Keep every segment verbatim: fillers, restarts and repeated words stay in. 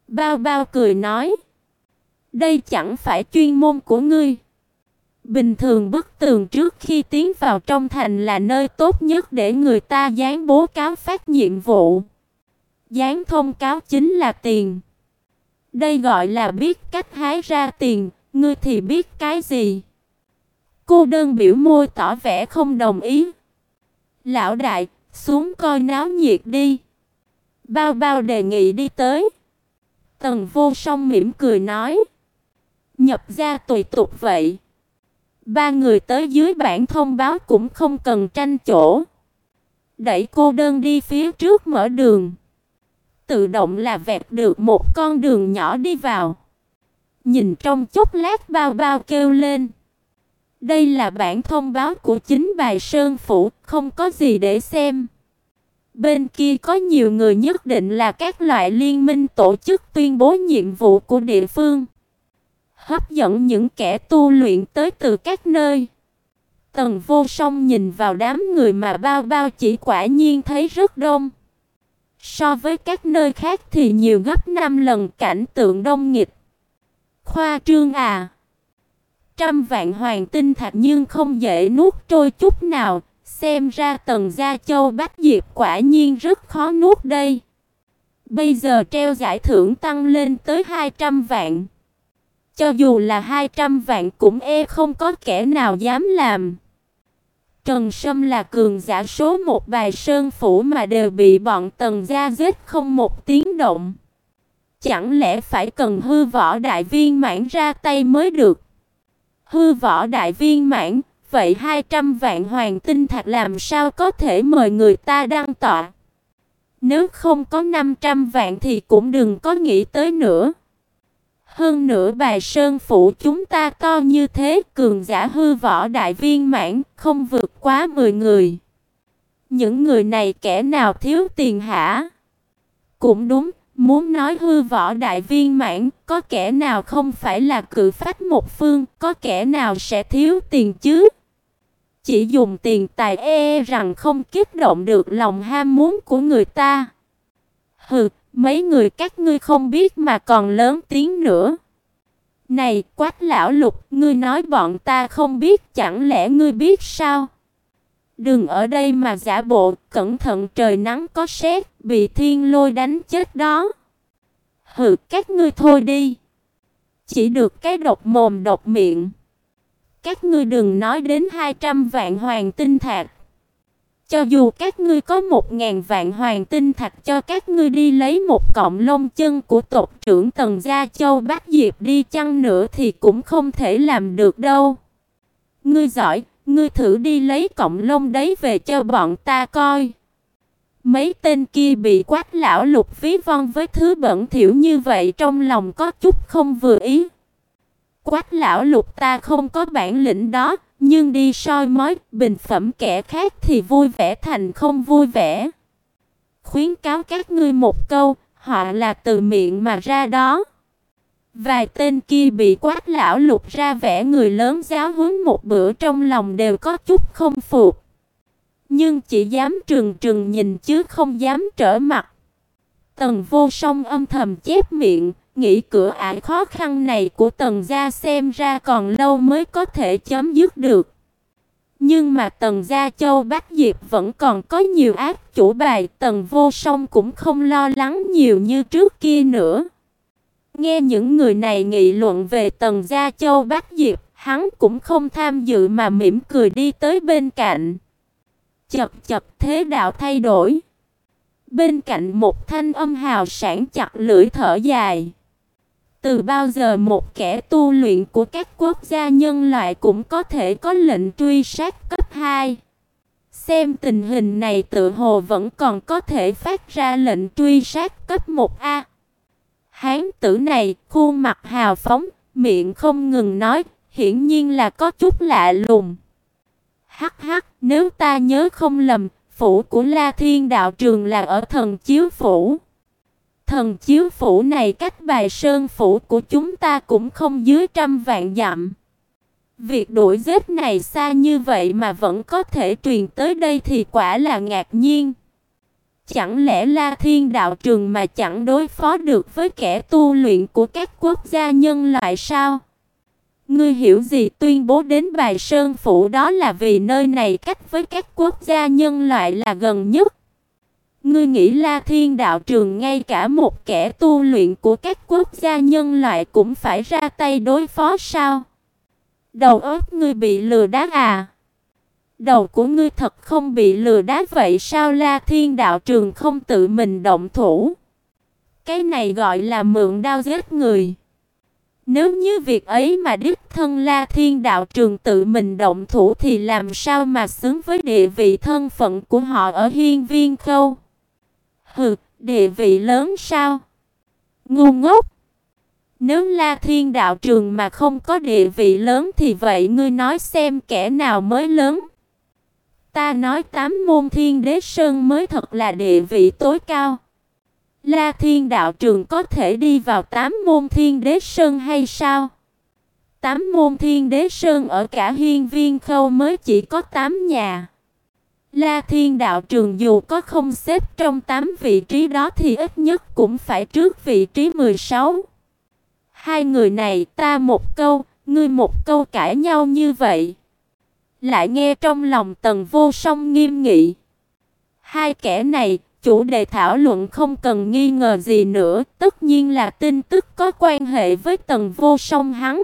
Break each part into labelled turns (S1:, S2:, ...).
S1: Bao Bao cười nói, đây chẳng phải chuyên môn của ngươi. Bình thường bức tường trước khi tiến vào trong thành là nơi tốt nhất để người ta dán bố cáo phát nhiệm vụ. Dán thông cáo chính là tiền. Đây gọi là biết cách hái ra tiền, ngươi thì biết cái gì? Cô đơn biểu môi tỏ vẻ không đồng ý. Lão đại, xuống coi náo nhiệt đi. Bao Bao đề nghị đi tới. Tần Vô Song mỉm cười nói, nhập gia tùy tục vậy. Ba người tới dưới bảng thông báo cũng không cần tranh chỗ. Đẩy cô đơn đi phía trước mở đường. Tự động là vẹt được một con đường nhỏ đi vào. Nhìn trong chốc lát Bao Bao kêu lên, đây là bản thông báo của chính Bài Sơn Phủ, không có gì để xem. Bên kia có nhiều người, nhất định là các loại liên minh tổ chức tuyên bố nhiệm vụ của địa phương, hấp dẫn những kẻ tu luyện tới từ các nơi. Tần Vô Song nhìn vào đám người mà Bao Bao chỉ, quả nhiên thấy rất đông. So với các nơi khác thì nhiều gấp năm lần, cảnh tượng đông nghịt. Khoa trương à. Trăm vạn hoàng tinh thạch nhưng không dễ nuốt trôi chút nào, xem ra Tần gia Châu Bách Diệp quả nhiên rất khó nuốt đây. Bây giờ treo giải thưởng tăng lên tới hai trăm vạn. Cho dù là hai trăm vạn cũng e không có kẻ nào dám làm. Trần Sâm là cường giả số một Bài Sơn Phủ mà đều bị bọn Tần gia giết không một tiếng động. Chẳng lẽ phải cần Hư Võ Đại Viên Mãn ra tay mới được? Hư Võ Đại Viên Mãn, vậy hai trăm vạn hoàng tinh thạch làm sao có thể mời người ta đăng tọa? Nếu không có năm trăm vạn thì cũng đừng có nghĩ tới nữa. Hơn nữa Bài Sơn Phủ chúng ta to như thế, cường giả Hư Võ Đại Viên Mãn không vượt quá mười người. Những người này kẻ nào thiếu tiền hả? Cũng đúng, muốn nói Hư Võ Đại Viên Mãn, có kẻ nào không phải là cự phách một phương, có kẻ nào sẽ thiếu tiền chứ? Chỉ dùng tiền tài e, e rằng không kích động được lòng ham muốn của người ta. Hừ, mấy người các ngươi không biết mà còn lớn tiếng nữa. Này, Quách lão Lục, ngươi nói bọn ta không biết, chẳng lẽ ngươi biết sao? Đừng ở đây mà giả bộ, cẩn thận trời nắng có sét, bị thiên lôi đánh chết đó. Hừ, các ngươi thôi đi. Chỉ được cái độc mồm độc miệng. Các ngươi đừng nói đến hai trăm vạn hoàng tinh thạch. Cho dù các ngươi có một ngàn vạn hoàng tinh thạch, cho các ngươi đi lấy một cọng lông chân của tộc trưởng Tần gia Châu Bách Diệp đi chăng nữa thì cũng không thể làm được đâu. Ngươi giỏi, ngươi thử đi lấy cọng lông đấy về cho bọn ta coi. Mấy tên kia bị Quách lão Lục ví von với thứ bẩn thỉu như vậy, trong lòng có chút không vừa ý. Quách lão Lục ta không có bản lĩnh đó, nhưng đi soi mói, bình phẩm kẻ khác thì vui vẻ thành không vui vẻ. Khuyến cáo các ngươi một câu, họ là từ miệng mà ra đó. Vài tên kia bị Quách lão Lục ra vẻ người lớn giáo huấn một bữa, trong lòng đều có chút không phục. Nhưng chỉ dám trừng trừng nhìn chứ không dám trở mặt. Tần Vô Song âm thầm chép miệng, nghĩ cửa ải khó khăn này của Tần gia xem ra còn lâu mới có thể chấm dứt được. Nhưng mà Tần gia Châu Bách Diệp vẫn còn có nhiều ác chủ bài, Tần Vô Song cũng không lo lắng nhiều như trước kia nữa. Nghe những người này nghị luận về Tần gia Châu Bách Diệp, hắn cũng không tham dự mà mỉm cười đi tới bên cạnh. Chập chập, thế đạo thay đổi. Bên cạnh một thanh âm hào sảng chặt lưỡi thở dài. Từ bao giờ một kẻ tu luyện của các quốc gia nhân loại cũng có thể có lệnh truy sát cấp hai? Xem tình hình này tự hồ vẫn còn có thể phát ra lệnh truy sát cấp một a. Hán tử này, khuôn mặt hào phóng, miệng không ngừng nói, hiển nhiên là có chút lạ lùng. Hắc hắc, nếu ta nhớ không lầm, phủ của La Thiên đạo trường là ở Thần Chiếu phủ. Thần Chiếu phủ này cách Bài Sơn phủ của chúng ta cũng không dưới trăm vạn dặm. Việc đuổi giết này xa như vậy mà vẫn có thể truyền tới đây thì quả là ngạc nhiên. Chẳng lẽ La Thiên đạo trường mà chẳng đối phó được với kẻ tu luyện của các quốc gia nhân loại sao? Ngươi hiểu gì tuyên bố đến Bài Sơn Phủ đó là vì nơi này cách với các quốc gia nhân loại là gần nhất. Ngươi nghĩ La Thiên đạo trường ngay cả một kẻ tu luyện của các quốc gia nhân loại cũng phải ra tay đối phó sao? Đầu óc ngươi bị lừa đá à? Đầu của ngươi thật không bị lừa đá vậy sao? La Thiên đạo trường không tự mình động thủ. Cái này gọi là mượn đao giết người. Nếu như việc ấy mà đích thân La Thiên đạo trường tự mình động thủ thì làm sao mà xứng với địa vị thân phận của họ ở Hiên Viên Khâu? Hừ, địa vị lớn sao? Ngu ngốc! Nếu La Thiên đạo trường mà không có địa vị lớn thì vậy ngươi nói xem kẻ nào mới lớn? Ta nói tám môn Thiên Đế Sơn mới thật là địa vị tối cao. La Thiên đạo trường có thể đi vào tám môn Thiên Đế Sơn hay sao? Tám môn Thiên Đế Sơn ở cả Hiên Viên Khâu mới chỉ có tám nhà. La Thiên đạo trường dù có không xếp trong tám vị trí đó thì ít nhất cũng phải trước vị trí mười sáu. Hai người này ta một câu, ngươi một câu cãi nhau như vậy. Lại nghe trong lòng Tần Vô Song nghiêm nghị. Hai kẻ này, chủ đề thảo luận không cần nghi ngờ gì nữa, tất nhiên là tin tức có quan hệ với Tần Vô Song hắn.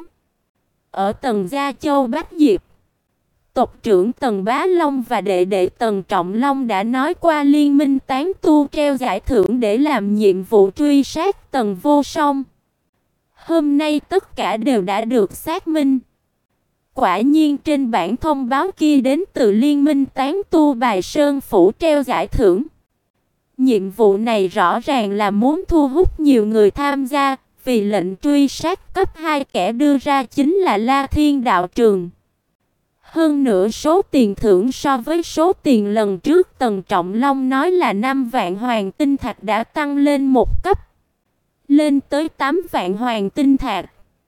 S1: Ở Tần Gia Châu Bách Diệp, tộc trưởng Tần Bá Long và đệ đệ Tần Trọng Long đã nói qua liên minh tán tu treo giải thưởng để làm nhiệm vụ truy sát Tần Vô Song. Hôm nay tất cả đều đã được xác minh. Quả nhiên trên bản thông báo kia đến từ liên minh tán tu Bài Sơn Phủ treo giải thưởng. Nhiệm vụ này rõ ràng là muốn thu hút nhiều người tham gia, vì lệnh truy sát cấp hai kẻ đưa ra chính là La Thiên đạo trường. Hơn nữa số tiền thưởng so với số tiền lần trước Tần Trọng Long nói là năm vạn hoàng tinh thạch đã tăng lên một cấp, lên tới tám vạn hoàng tinh thạch.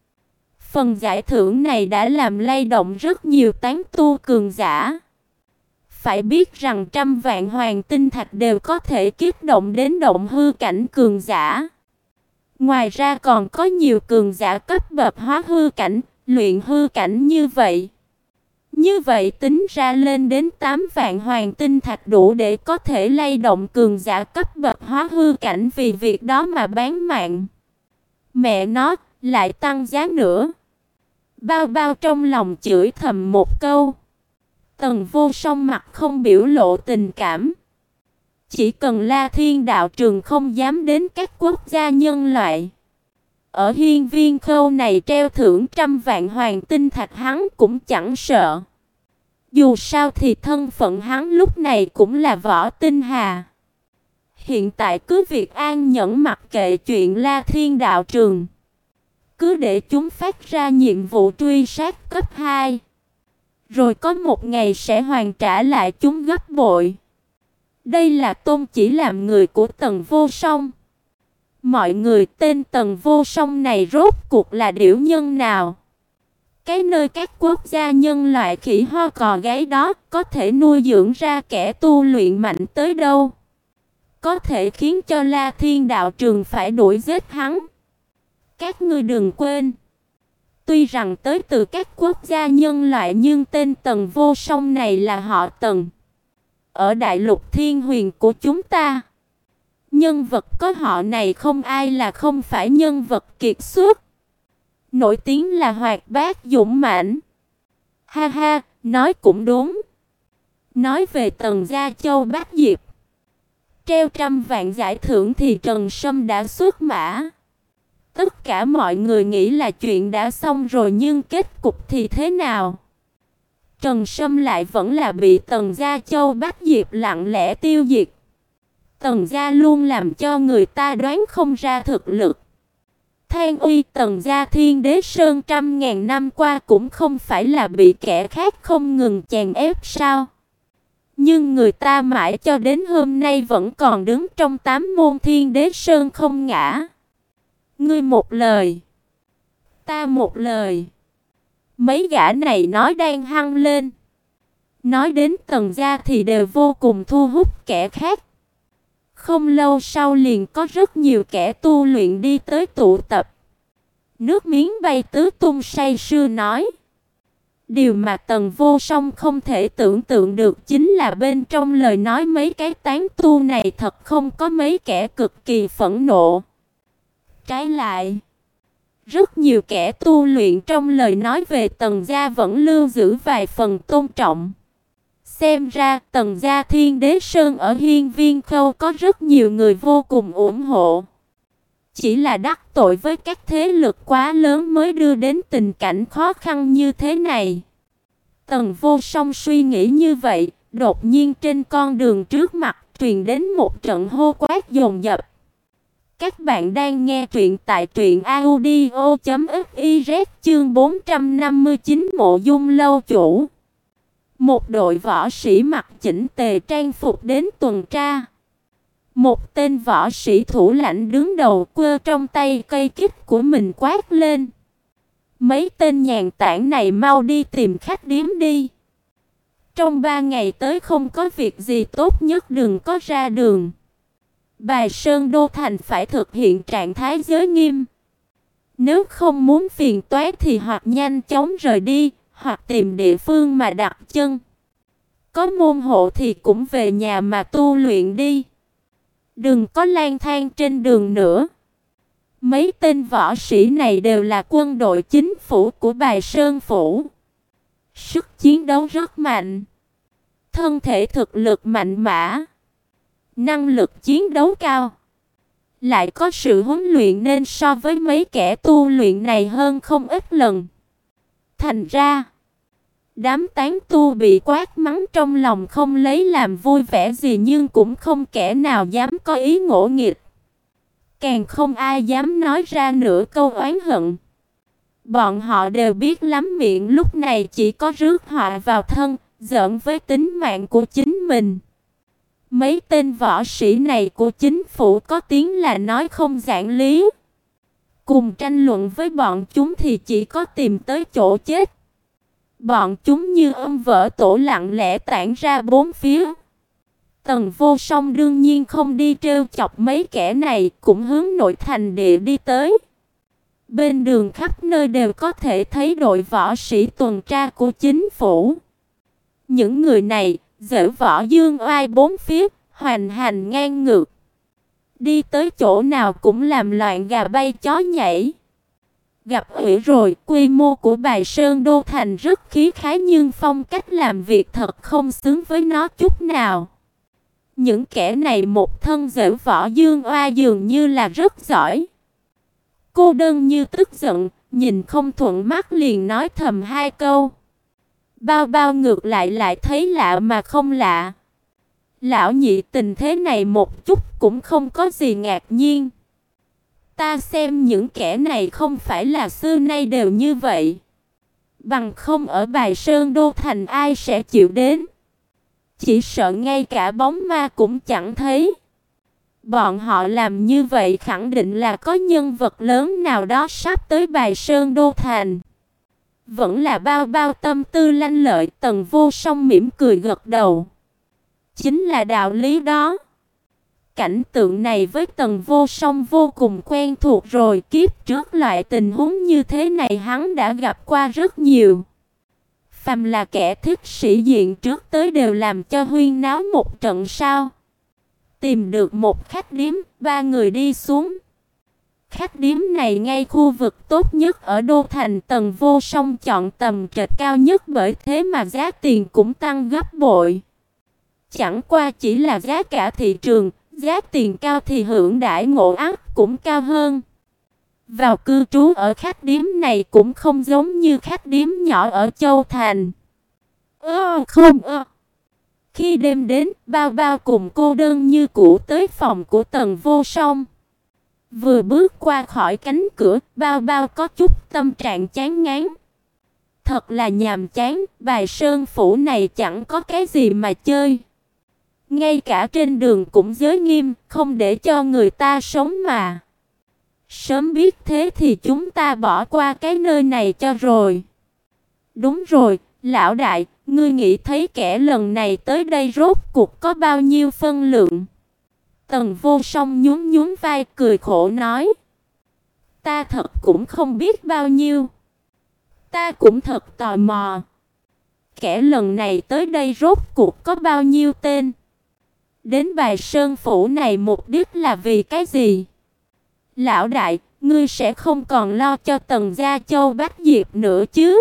S1: Phần giải thưởng này đã làm lay động rất nhiều tán tu cường giả. Phải biết rằng trăm vạn hoàng tinh thạch đều có thể kích động đến động hư cảnh cường giả. Ngoài ra còn có nhiều cường giả cấp bậc hóa hư cảnh, luyện hư cảnh như vậy. Như vậy tính ra lên đến tám vạn hoàng tinh thạch đủ để có thể lay động cường giả cấp bậc hóa hư cảnh vì việc đó mà bán mạng. Mẹ nó, lại tăng giá nữa. Bao bao trong lòng chửi thầm một câu. Tần Vô Song mặt không biểu lộ tình cảm. Chỉ cần La Thiên đạo trường không dám đến các quốc gia nhân loại, ở Hiên Viên Khâu này treo thưởng trăm vạn hoàng tinh thạch hắn cũng chẳng sợ. Dù sao thì thân phận hắn lúc này cũng là Võ Tinh Hà. Hiện tại cứ việc an nhẫn mặc kệ chuyện La Thiên đạo trường, cứ để chúng phát ra nhiệm vụ truy sát cấp hai. Rồi có một ngày sẽ hoàn trả lại chúng gấp bội. Đây là tôn chỉ làm người của Tần Vô Song. Mọi người, tên Tần Vô Song này rốt cuộc là điểu nhân nào? Cái nơi các quốc gia nhân loại khỉ ho cò gáy đó có thể nuôi dưỡng ra kẻ tu luyện mạnh tới đâu? Có thể khiến cho La Thiên đạo trường phải đuổi giết hắn. Các ngươi đừng quên, tuy rằng tới từ các quốc gia nhân loại nhưng tên Tần Vô Song này là họ Tần. Ở đại lục thiên huyền của chúng ta, nhân vật có họ này không ai là không phải nhân vật kiệt xuất. Nổi tiếng là hoạt bát dũng mãnh. Ha ha, nói cũng đúng. Nói về Tần Gia Châu Bách Diệp, treo trăm vạn giải thưởng thì Trần Sâm đã xuất mã. Tất cả mọi người nghĩ là chuyện đã xong rồi nhưng kết cục thì thế nào? Trần Sâm lại vẫn là bị Tần Gia Châu Bách Diệp lặng lẽ tiêu diệt. Tần Gia luôn làm cho người ta đoán không ra thực lực. Than uy Tần Gia Thiên Đế Sơn trăm ngàn năm qua cũng không phải là bị kẻ khác không ngừng chèn ép sao? Nhưng người ta mãi cho đến hôm nay vẫn còn đứng trong tám môn Thiên Đế Sơn không ngã. Ngươi một lời, ta một lời. Mấy gã này nói đang hăng lên. Nói đến Tần Gia thì đều vô cùng thu hút kẻ khác. Không lâu sau liền có rất nhiều kẻ tu luyện đi tới tụ tập. Nước miếng bay tứ tung say sưa nói. Điều mà Tần Vô Song không thể tưởng tượng được chính là bên trong lời nói mấy cái tán tu này thật không có mấy kẻ cực kỳ phẫn nộ. Trái lại, rất nhiều kẻ tu luyện trong lời nói về Tần gia vẫn lưu giữ vài phần tôn trọng. Xem ra Tần gia Thiên Đế Sơn ở Hiên Viên Khâu có rất nhiều người vô cùng ủng hộ. Chỉ là đắc tội với các thế lực quá lớn mới đưa đến tình cảnh khó khăn như thế này. Tần Vô Song suy nghĩ như vậy, đột nhiên trên con đường trước mặt truyền đến một trận hô quát dồn dập. Các bạn đang nghe truyện tại truyện audio chấm fiz chương bốn trăm năm mươi chín Mộ Dung lâu chủ. Một đội võ sĩ mặc chỉnh tề trang phục đến tuần tra. Một tên võ sĩ thủ lãnh đứng đầu quơ trong tay cây kích của mình quát lên. Mấy tên nhàn tản này mau đi tìm khách điếm đi. Trong ba ngày tới không có việc gì tốt nhất đừng có ra đường. Bài Sơn Đô Thành phải thực hiện trạng thái giới nghiêm. Nếu không muốn phiền toái thì hoặc nhanh chóng rời đi, hoặc tìm địa phương mà đặt chân. Có môn hộ thì cũng về nhà mà tu luyện đi. Đừng có lang thang trên đường nữa. Mấy tên võ sĩ này đều là quân đội chính phủ của Bài Sơn Phủ. Sức chiến đấu rất mạnh. Thân thể thực lực mạnh mẽ. Năng lực chiến đấu cao. Lại có sự huấn luyện nên so với mấy kẻ tu luyện này hơn không ít lần. Thành ra, đám tán tu bị quát mắng trong lòng không lấy làm vui vẻ gì nhưng cũng không kẻ nào dám có ý ngỗ nghịch. Càng không ai dám nói ra nửa câu oán hận. Bọn họ đều biết lắm miệng lúc này chỉ có rước họa vào thân, giỡn với tính mạng của chính mình. Mấy tên võ sĩ này của chính phủ có tiếng là nói không giảng lý. Cùng tranh luận với bọn chúng thì chỉ có tìm tới chỗ chết. Bọn chúng như ong vỡ tổ lặng lẽ tản ra bốn phía. Tần Vô Song đương nhiên không đi trêu chọc mấy kẻ này, cũng hướng nội thành địa đi tới. Bên đường khắp nơi đều có thể thấy đội võ sĩ tuần tra của chính phủ. Những người này giở võ dương oai bốn phía, hoành hành ngang ngược. Đi tới chỗ nào cũng làm loạn gà bay chó nhảy. Gặp ủy rồi, quy mô của Bài Sơn Đô Thành rất khí khái nhưng phong cách làm việc thật không xứng với nó chút nào. Những kẻ này một thân giở võ dương oai dường như là rất giỏi. Cô đơn như tức giận, nhìn không thuận mắt liền nói thầm hai câu. Bao bao ngược lại lại thấy lạ mà không lạ. Lão nhị tình thế này một chút cũng không có gì ngạc nhiên. Ta xem những kẻ này không phải là xưa nay đều như vậy. Bằng không ở Bài Sơn Đô Thành ai sẽ chịu đến. Chỉ sợ ngay cả bóng ma cũng chẳng thấy. Bọn họ làm như vậy khẳng định là có nhân vật lớn nào đó sắp tới Bài Sơn Đô Thành. Vẫn là bao bao tâm tư lanh lợi. Tần Vô Song mỉm cười gật đầu. Chính là đạo lý đó. Cảnh tượng này với Tần Vô Song vô cùng quen thuộc rồi. Kiếp trước loại tình huống như thế này hắn đã gặp qua rất nhiều. Phàm là kẻ thích sĩ diện trước tới đều làm cho huyên náo một trận sao. Tìm được một khách điếm, ba người đi xuống. Khách điếm này ngay khu vực tốt nhất ở Đô Thành. Tần Vô Song chọn tầm trệt cao nhất bởi thế mà giá tiền cũng tăng gấp bội. Chẳng qua chỉ là giá cả thị trường, giá tiền cao thì hưởng đãi ngộ ắt cũng cao hơn. Vào cư trú ở khách điếm này cũng không giống như khách điếm nhỏ ở Châu Thành. Ơ không ơ. Khi đêm đến, bao bao cùng cô đơn như cũ tới phòng của Tần Vô Song. Vừa bước qua khỏi cánh cửa, bao bao có chút tâm trạng chán ngán. Thật là nhàm chán, Bài Sơn Phủ này chẳng có cái gì mà chơi. Ngay cả trên đường cũng giới nghiêm, không để cho người ta sống mà. Sớm biết thế thì chúng ta bỏ qua cái nơi này cho rồi. Đúng rồi, lão đại, ngươi nghĩ thấy kẻ lần này tới đây rốt cuộc có bao nhiêu phân lượng? Tần Vô Song nhún nhún vai cười khổ nói: Ta thật cũng không biết bao nhiêu. Ta cũng thật tò mò. Kẻ lần này tới đây rốt cuộc có bao nhiêu tên? Đến Bài Sơn Phủ này mục đích là vì cái gì? Lão đại, ngươi sẽ không còn lo cho Tần gia Châu Bách Diệp nữa chứ?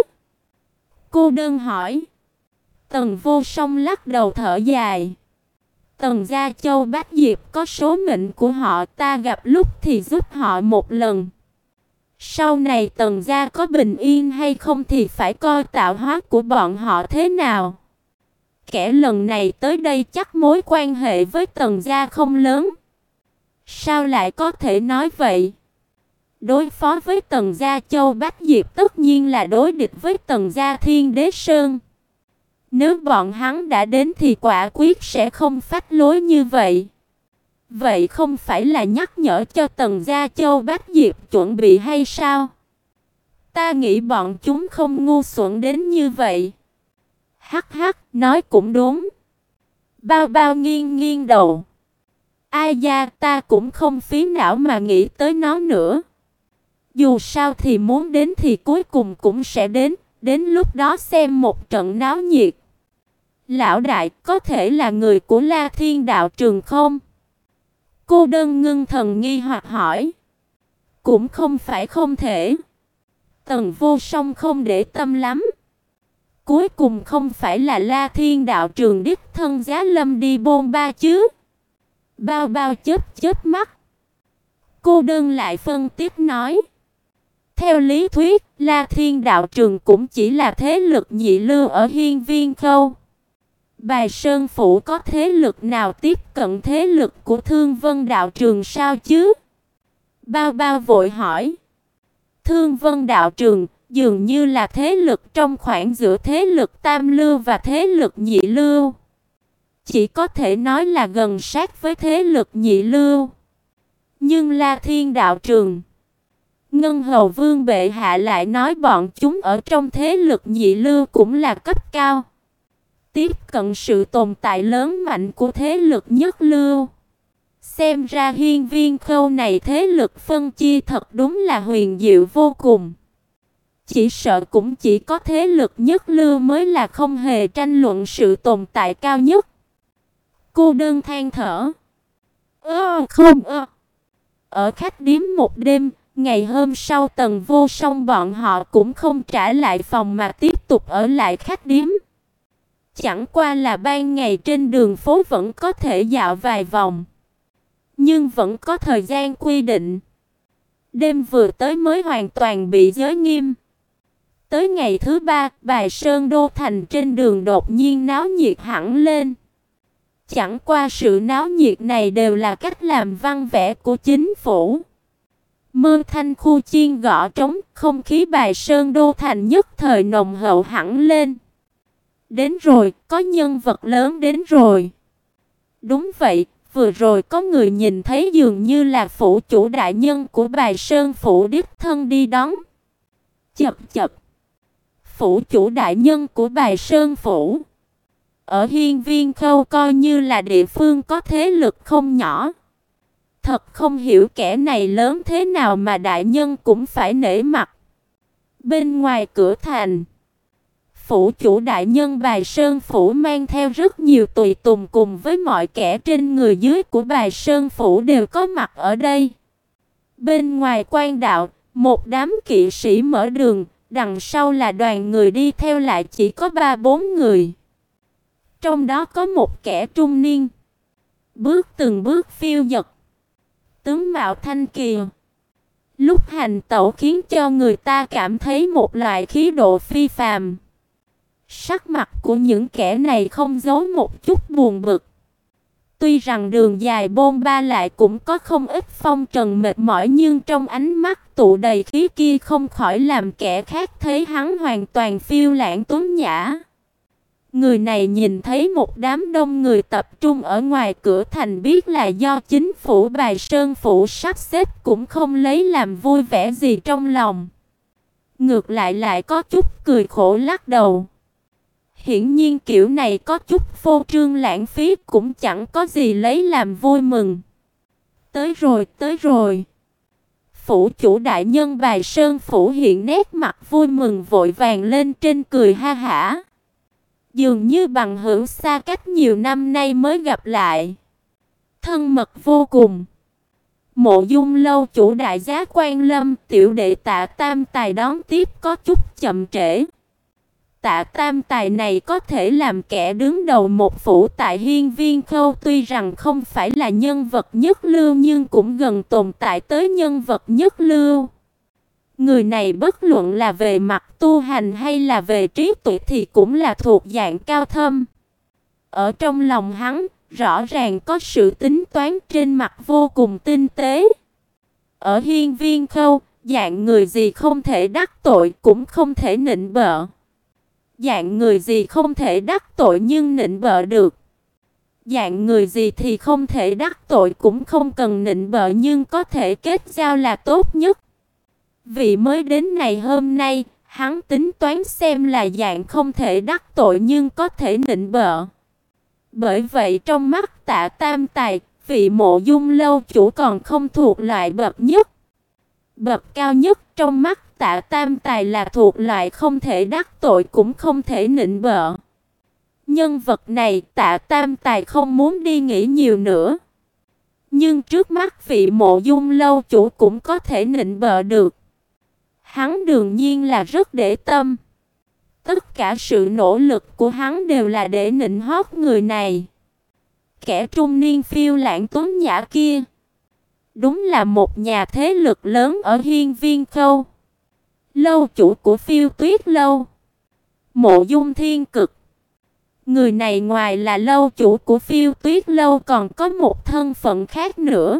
S1: Cô đơn hỏi. Tần Vô Song lắc đầu thở dài. Tần gia Châu Bách Diệp có số mệnh của họ, ta gặp lúc thì giúp họ một lần. Sau này Tần gia có bình yên hay không thì phải coi tạo hóa của bọn họ thế nào. Kẻ lần này tới đây chắc mối quan hệ với Tần gia không lớn. Sao lại có thể nói vậy? Đối phó với Tần gia Châu Bách Diệp tất nhiên là đối địch với Tần gia Thiên Đế Sơn. Nếu bọn hắn đã đến thì quả quyết sẽ không phách lối như vậy. Vậy không phải là nhắc nhở cho Tần gia Châu Bách Diệp chuẩn bị hay sao? Ta nghĩ bọn chúng không ngu xuẩn đến như vậy. Hắc hắc, nói cũng đúng. Bao Bao nghiêng nghiêng đầu. Ai da, ta cũng không phí não mà nghĩ tới nó nữa. Dù sao thì muốn đến thì cuối cùng cũng sẽ đến, đến lúc đó xem một trận náo nhiệt. Lão đại, có thể là người của La Thiên đạo trường không? Cô đơn ngưng thần nghi hoặc hỏi. Cũng không phải không thể. Tần Vô Song không để tâm lắm. Cuối cùng không phải là La Thiên đạo trường đích thân giá lâm đi bôn ba chứ? Bao Bao chớp chớp mắt. Cô đơn lại phân tích nói. Theo lý thuyết, La Thiên đạo trường cũng chỉ là thế lực nhị lưu ở Hiên Viên Khâu. Bài Sơn Phủ có thế lực nào tiếp cận thế lực của Thương Vân đạo trường sao chứ? Bao Bao vội hỏi. Thương Vân đạo trường dường như là thế lực trong khoảng giữa thế lực tam lưu và thế lực nhị lưu. Chỉ có thể nói là gần sát với thế lực nhị lưu. Nhưng La Thiên đạo trường, Ngân Hầu Vương bệ hạ lại nói bọn chúng ở trong thế lực nhị lưu cũng là cấp cao, tiếp cận sự tồn tại lớn mạnh của thế lực nhất lưu. Xem ra Hiên Viên Khâu này thế lực phân chia thật đúng là huyền diệu vô cùng. Chỉ sợ cũng chỉ có thế lực nhất lưu mới là không hề tranh luận sự tồn tại cao nhất. Cô đơn than thở. Ơ không ơ. Ở khách điếm một đêm, ngày hôm sau Tần Vô Song bọn họ cũng không trả lại phòng mà tiếp tục ở lại khách điếm. Chẳng qua là ban ngày trên đường phố vẫn có thể dạo vài vòng, nhưng vẫn có thời gian quy định. Đêm vừa tới mới hoàn toàn bị giới nghiêm. Tới ngày thứ ba, Bài Sơn Đô thành trên đường đột nhiên náo nhiệt hẳn lên. Chẳng qua sự náo nhiệt này đều là cách làm văn vẽ của chính phủ. Mơ thanh khu chiên gõ trống, không khí Bài Sơn Đô thành nhất thời nồng hậu hẳn lên. Đến rồi, có nhân vật lớn đến rồi. Đúng vậy, vừa rồi có người nhìn thấy dường như là phủ chủ đại nhân của Bài Sơn phủ đích thân đi đón. Chập chập. Phủ chủ đại nhân của Bài Sơn phủ ở Hiên Viên Khâu coi như là địa phương có thế lực không nhỏ. Thật không hiểu kẻ này lớn thế nào mà đại nhân cũng phải nể mặt. Bên ngoài cửa thành, phủ chủ đại nhân Bài Sơn phủ mang theo rất nhiều tùy tùng cùng với mọi kẻ trên người dưới của Bài Sơn phủ đều có mặt ở đây. Bên ngoài quan đạo, một đám kỵ sĩ mở đường, đằng sau là đoàn người đi theo lại chỉ có ba bốn người. Trong đó có một kẻ trung niên, bước từng bước phiêu dật, tướng mạo thanh kỳ, lúc hành tẩu khiến cho người ta cảm thấy một loại khí độ phi phàm. Sắc mặt của những kẻ này không giấu một chút buồn bực. Tuy rằng đường dài bôn ba lại cũng có không ít phong trần mệt mỏi, nhưng trong ánh mắt tụ đầy khí kia không khỏi làm kẻ khác thấy hắn hoàn toàn phiêu lãng tuấn nhã. Người này nhìn thấy một đám đông người tập trung ở ngoài cửa thành biết là do chính phủ Bài Sơn phủ sắp xếp, cũng không lấy làm vui vẻ gì trong lòng. Ngược lại lại có chút cười khổ lắc đầu. Hiển nhiên kiểu này có chút phô trương lãng phí, cũng chẳng có gì lấy làm vui mừng. Tới rồi, tới rồi. Phủ chủ đại nhân Bài Sơn phủ hiện nét mặt vui mừng vội vàng lên trên cười ha hả. Dường như bằng hữu xa cách nhiều năm nay mới gặp lại. Thân mật vô cùng. Mộ Dung lâu chủ đại giá Quan Lâm, tiểu đệ Tạ Tam Tài đón tiếp có chút chậm trễ. Tạ Tam Tài này có thể làm kẻ đứng đầu một phủ tại Hiên Viên Khâu, tuy rằng không phải là nhân vật nhất lưu nhưng cũng gần tồn tại tới nhân vật nhất lưu. Người này bất luận là về mặt tu hành hay là về trí tuệ thì cũng là thuộc dạng cao thâm. Ở trong lòng hắn, rõ ràng có sự tính toán trên mặt vô cùng tinh tế. Ở Hiên Viên Khâu, dạng người gì không thể đắc tội cũng không thể nịnh bợ. Dạng người gì không thể đắc tội nhưng nịnh bợ được. Dạng người gì thì không thể đắc tội cũng không cần nịnh bợ nhưng có thể kết giao là tốt nhất. Vị mới đến này hôm nay, hắn tính toán xem là dạng không thể đắc tội nhưng có thể nịnh bợ. Bởi vậy trong mắt Tạ Tam Tài, vị Mộ Dung lâu chủ còn không thuộc loại bậc nhất. Bậc cao nhất trong mắt Tạ Tam Tài là thuộc loại không thể đắc tội cũng không thể nịnh bợ. Nhân vật này Tạ Tam Tài không muốn đi nghĩ nhiều nữa. Nhưng trước mắt vị Mộ Dung lâu chủ cũng có thể nịnh bợ được. Hắn đương nhiên là rất để tâm. Tất cả sự nỗ lực của hắn đều là để nịnh hót người này. Kẻ trung niên phiêu lãng tuấn nhã kia, đúng là một nhà thế lực lớn ở Hiên Viên Khâu. Lâu chủ của Phiêu Tuyết lâu, Mộ Dung Thiên Cực. Người này ngoài là lâu chủ của Phiêu Tuyết lâu còn có một thân phận khác nữa.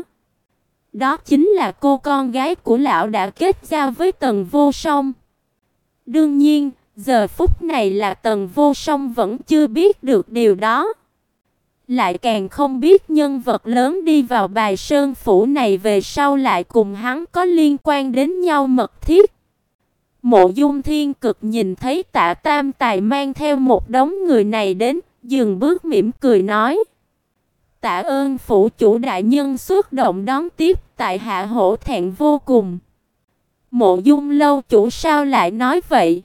S1: Đó chính là cô con gái của lão đã kết giao với Tần Vô Song. Đương nhiên, giờ phút này là Tần Vô Song vẫn chưa biết được điều đó. Lại càng không biết nhân vật lớn đi vào Bài Sơn phủ này về sau lại cùng hắn có liên quan đến nhau mật thiết. Mộ Dung Thiên Cực nhìn thấy Tạ Tam Tài mang theo một đống người này đến, dừng bước mỉm cười nói: Tạ ơn phủ chủ đại nhân xuất động đón tiếp, tại hạ hổ thẹn vô cùng. Mộ Dung lâu chủ sao lại nói vậy?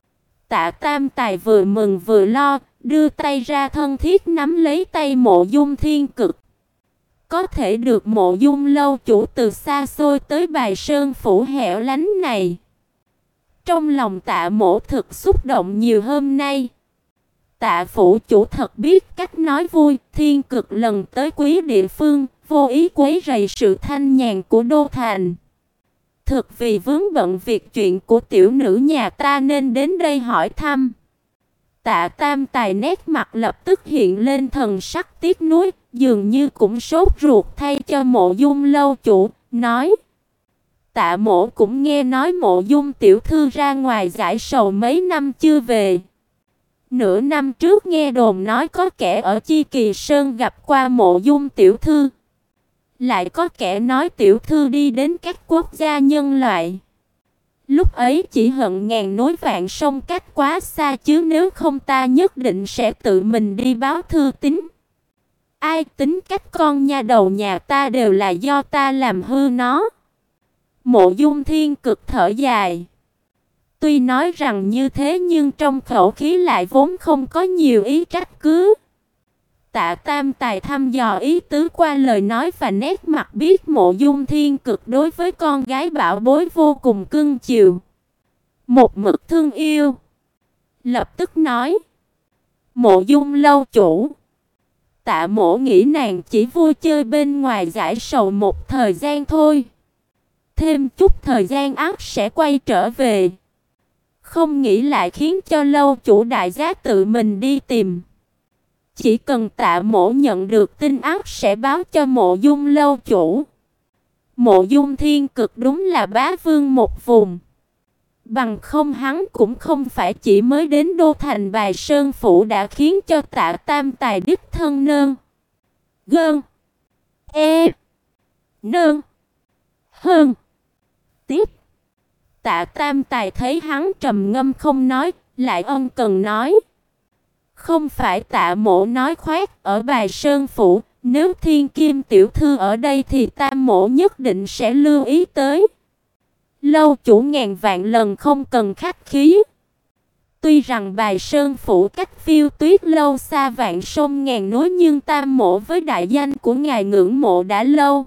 S1: Tạ Tam Tài vừa mừng vừa lo, đưa tay ra thân thiết nắm lấy tay Mộ Dung Thiên Cực. Có thể được Mộ Dung lâu chủ từ xa xôi tới Bài Sơn phủ hẻo lánh này, trong lòng Tạ mỗ thực xúc động nhiều hôm nay. Tạ phủ chủ thật biết cách nói vui. Thiên Cực lần tới quý địa phương, vô ý quấy rầy sự thanh nhàn của đô thành. Thực vì vướng bận việc chuyện của tiểu nữ nhà ta nên đến đây hỏi thăm. Tạ Tam Tài nét mặt lập tức hiện lên thần sắc tiếc nuối, dường như cũng sốt ruột thay cho Mộ Dung lâu chủ, nói: Tạ mỗ cũng nghe nói Mộ Dung tiểu thư ra ngoài giải sầu mấy năm chưa về. Nửa năm trước nghe đồn nói có kẻ ở Chi Kỳ Sơn gặp qua Mộ Dung tiểu thư. Lại có kẻ nói tiểu thư đi đến các quốc gia nhân loại. Lúc ấy chỉ hận ngàn núi vạn sông cách quá xa, chứ nếu không ta nhất định sẽ tự mình đi báo thư tín. Ai tính cách con nha đầu nhà ta đều là do ta làm hư nó. Mộ Dung Thiên Cực thở dài. Tuy nói rằng như thế nhưng trong khẩu khí lại vốn không có nhiều ý trách cứ. Tạ Tam Tài thăm dò ý tứ qua lời nói và nét mặt, biết Mộ Dung Thiên Cực đối với con gái bảo bối vô cùng cưng chiều, một mực thương yêu. Lập tức nói: Mộ Dung lâu chủ, Tạ mỗ nghĩ nàng chỉ vui chơi bên ngoài giải sầu một thời gian thôi. Thêm chút thời gian ắt sẽ quay trở về. Không nghĩ lại khiến cho lâu chủ đại giá tự mình đi tìm. Chỉ cần Tạ mỗ nhận được tin ắt sẽ báo cho Mộ Dung lâu chủ. Mộ Dung Thiên Cực đúng là bá vương một vùng. Bằng không hắn cũng không phải chỉ mới đến đô thành Bài Sơn phủ đã khiến cho Tạ Tam Tài đích thân nơn gơn e nơn hơn tiếp. Tạ Tam Tài thấy hắn trầm ngâm không nói, lại ân cần nói: Không phải Tạ mỗ nói khoác, ở Bài Sơn phủ, Nếu Thiên Kim tiểu thư ở đây thì Tam mỗ nhất định sẽ lưu ý tới. Lâu chủ ngàn vạn lần không cần khách khí. Tuy rằng Bài Sơn phủ cách Phiêu Tuyết lâu xa vạn sông ngàn núi, nhưng Tam mỗ với đại danh của ngài ngưỡng mộ đã lâu.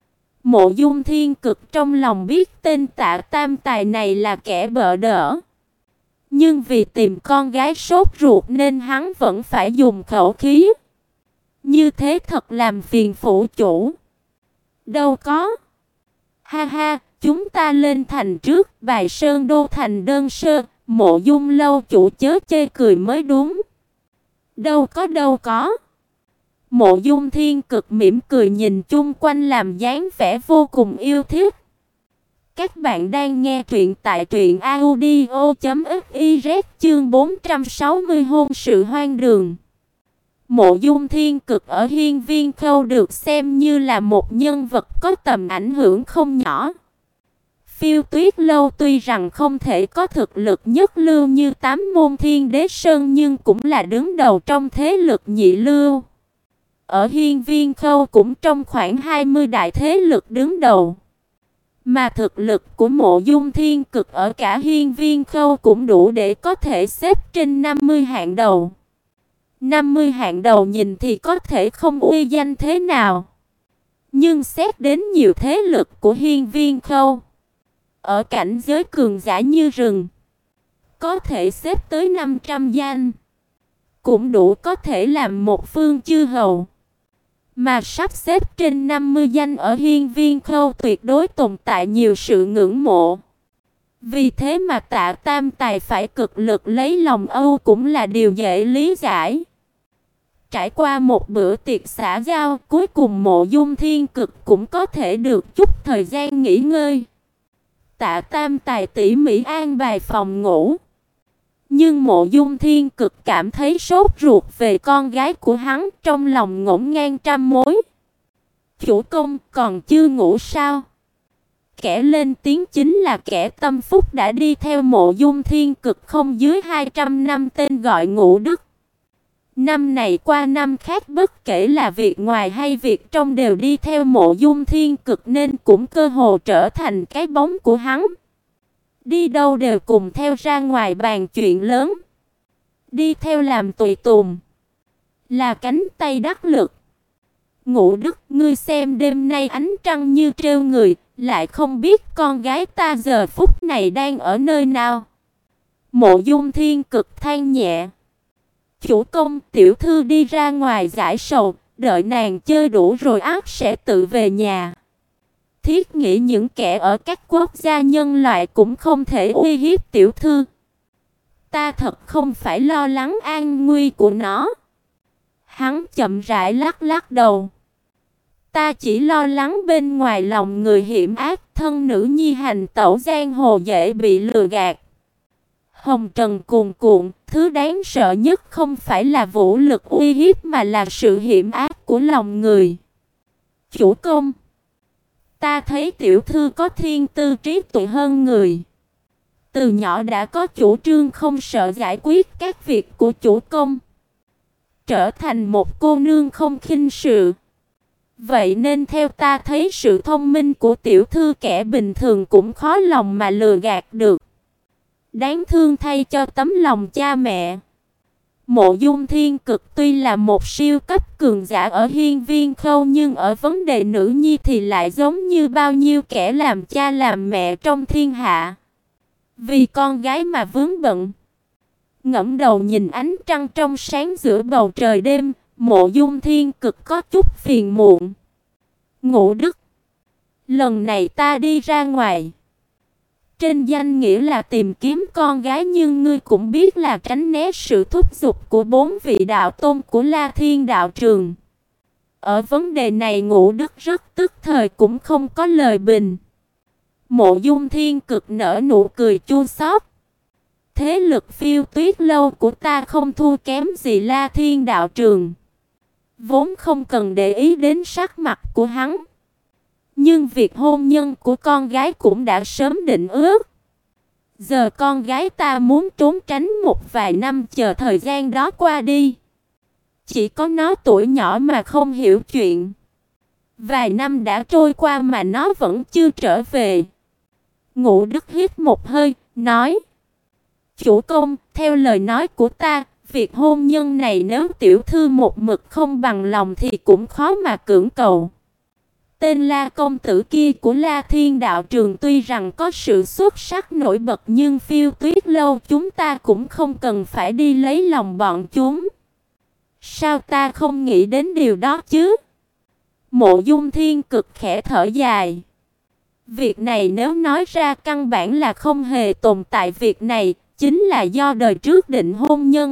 S1: Mộ Dung Thiên Cực trong lòng biết tên Tạ Tam Tài này là kẻ bợ đỡ, nhưng vì tìm con gái sốt ruột nên hắn vẫn phải dùng khẩu khí. Như thế thật làm phiền phủ chủ. Đâu có. Ha ha, chúng ta lên thành trước, Bài Sơn đô thành đơn sơ, Mộ Dung lâu chủ chớ chê cười mới đúng. Đâu có đâu có. Mộ Dung Thiên Cực mỉm cười nhìn chung quanh làm dáng vẻ vô cùng yêu thích. Các bạn đang nghe truyện tại truyện audio chấm fiz chương bốn trăm sáu mươi hôn sự hoang đường. Mộ Dung Thiên Cực ở Hiên Viên Khâu được xem như là một nhân vật có tầm ảnh hưởng không nhỏ. Phiêu Tuyết lâu tuy rằng không thể có thực lực nhất lưu như Tám Môn Thiên Đế Sơn, nhưng cũng là đứng đầu trong thế lực nhị lưu. Ở Hiên Viên Khâu cũng trong khoảng hai mươi đại thế lực đứng đầu. Mà thực lực của Mộ Dung Thiên Cực ở cả Hiên Viên Khâu cũng đủ để có thể xếp trên năm mươi hạng đầu. năm mươi hạng đầu nhìn thì có thể không uy danh thế nào, nhưng xét đến nhiều thế lực của Hiên Viên Khâu, ở cảnh giới cường giả như rừng, có thể xếp tới năm trăm danh, cũng đủ có thể làm một phương chư hầu. Mà sắp xếp trên năm mươi danh ở Hiên Viên Khâu tuyệt đối tồn tại nhiều sự ngưỡng mộ. Vì thế mà Tạ Tam Tài phải cực lực lấy lòng Âu cũng là điều dễ lý giải. Trải qua một bữa tiệc xã giao, cuối cùng Mộ Dung Thiên Cực cũng có thể được chút thời gian nghỉ ngơi. Tạ Tam Tài tỉ mỉ an bài phòng ngủ. Nhưng Mộ Dung Thiên Cực cảm thấy sốt ruột về con gái của hắn, trong lòng ngổn ngang trăm mối. Chủ công còn chưa ngủ sao? Kẻ lên tiếng chính là kẻ tâm phúc đã đi theo Mộ Dung Thiên Cực không dưới hai trăm năm, tên gọi Ngũ Đức. Năm này qua năm khác, bất kể là việc ngoài hay việc trong đều đi theo Mộ Dung Thiên Cực, nên cũng cơ hồ trở thành cái bóng của hắn. Đi đâu đều cùng theo ra ngoài bàn chuyện lớn. Đi theo làm tùy tùng, là cánh tay đắc lực. Ngũ Đức, ngươi xem đêm nay ánh trăng như trêu người, lại không biết con gái ta giờ phút này đang ở nơi nào. Mộ Dung Thiên Cực than nhẹ. Chủ công, tiểu thư đi ra ngoài giải sầu, đợi nàng chơi đủ rồi ắt sẽ tự về nhà. Thiết nghĩ những kẻ ở các quốc gia nhân loại cũng không thể uy hiếp tiểu thư. Ta thật không phải lo lắng an nguy của nó. Hắn chậm rãi lắc lắc đầu. Ta chỉ lo lắng bên ngoài lòng người hiểm ác, thân nữ nhi hành tẩu giang hồ dễ bị lừa gạt. Hồng trần cuồn cuộn, thứ đáng sợ nhất không phải là vũ lực uy hiếp mà là sự hiểm ác của lòng người. Chủ công, ta thấy tiểu thư có thiên tư trí tuệ hơn người. Từ nhỏ đã có chủ trương không sợ giải quyết các việc của chủ công, trở thành một cô nương không khinh sự. Vậy nên theo ta thấy sự thông minh của tiểu thư kẻ bình thường cũng khó lòng mà lừa gạt được. Đáng thương thay cho tấm lòng cha mẹ. Mộ Dung Thiên Cực tuy là một siêu cấp cường giả ở Hiên Viên Khâu, nhưng ở vấn đề nữ nhi thì lại giống như bao nhiêu kẻ làm cha làm mẹ trong thiên hạ. Vì con gái mà vướng bận. Ngẩng đầu nhìn ánh trăng trong sáng giữa bầu trời đêm, Mộ Dung Thiên Cực có chút phiền muộn. Ngũ Đức, lần này ta đi ra ngoài, trên danh nghĩa là tìm kiếm con gái, nhưng ngươi cũng biết là tránh né sự thúc giục của bốn vị đạo tôn của La Thiên đạo trường. Ở vấn đề này Ngũ Đức rất tức thời cũng không có lời bình. Mộ Dung Thiên Cực nở nụ cười chua xót. Thế lực Phiêu Tuyết lâu của ta không thua kém gì La Thiên đạo trường, vốn không cần để ý đến sắc mặt của hắn. Nhưng việc hôn nhân của con gái cũng đã sớm định ước. Giờ con gái ta muốn trốn tránh một vài năm chờ thời gian đó qua đi, Chỉ có nó tuổi nhỏ mà không hiểu chuyện. Vài năm đã trôi qua mà nó vẫn chưa trở về. Ngũ Đức hít một hơi, nói: "Chủ công, theo lời nói của ta, việc hôn nhân này nếu tiểu thư một mực không bằng lòng thì cũng khó mà cưỡng cầu." Tên La công tử kia của La Thiên đạo trường tuy rằng có sự xuất sắc nổi bật, nhưng Phiêu Tuyết lâu chúng ta cũng không cần phải đi lấy lòng bọn chúng. Sao ta không nghĩ đến điều đó chứ? Mộ Dung Thiên cực khẽ thở dài. Việc này nếu nói ra căn bản là không hề tồn tại, việc này chính là do đời trước định hôn nhân.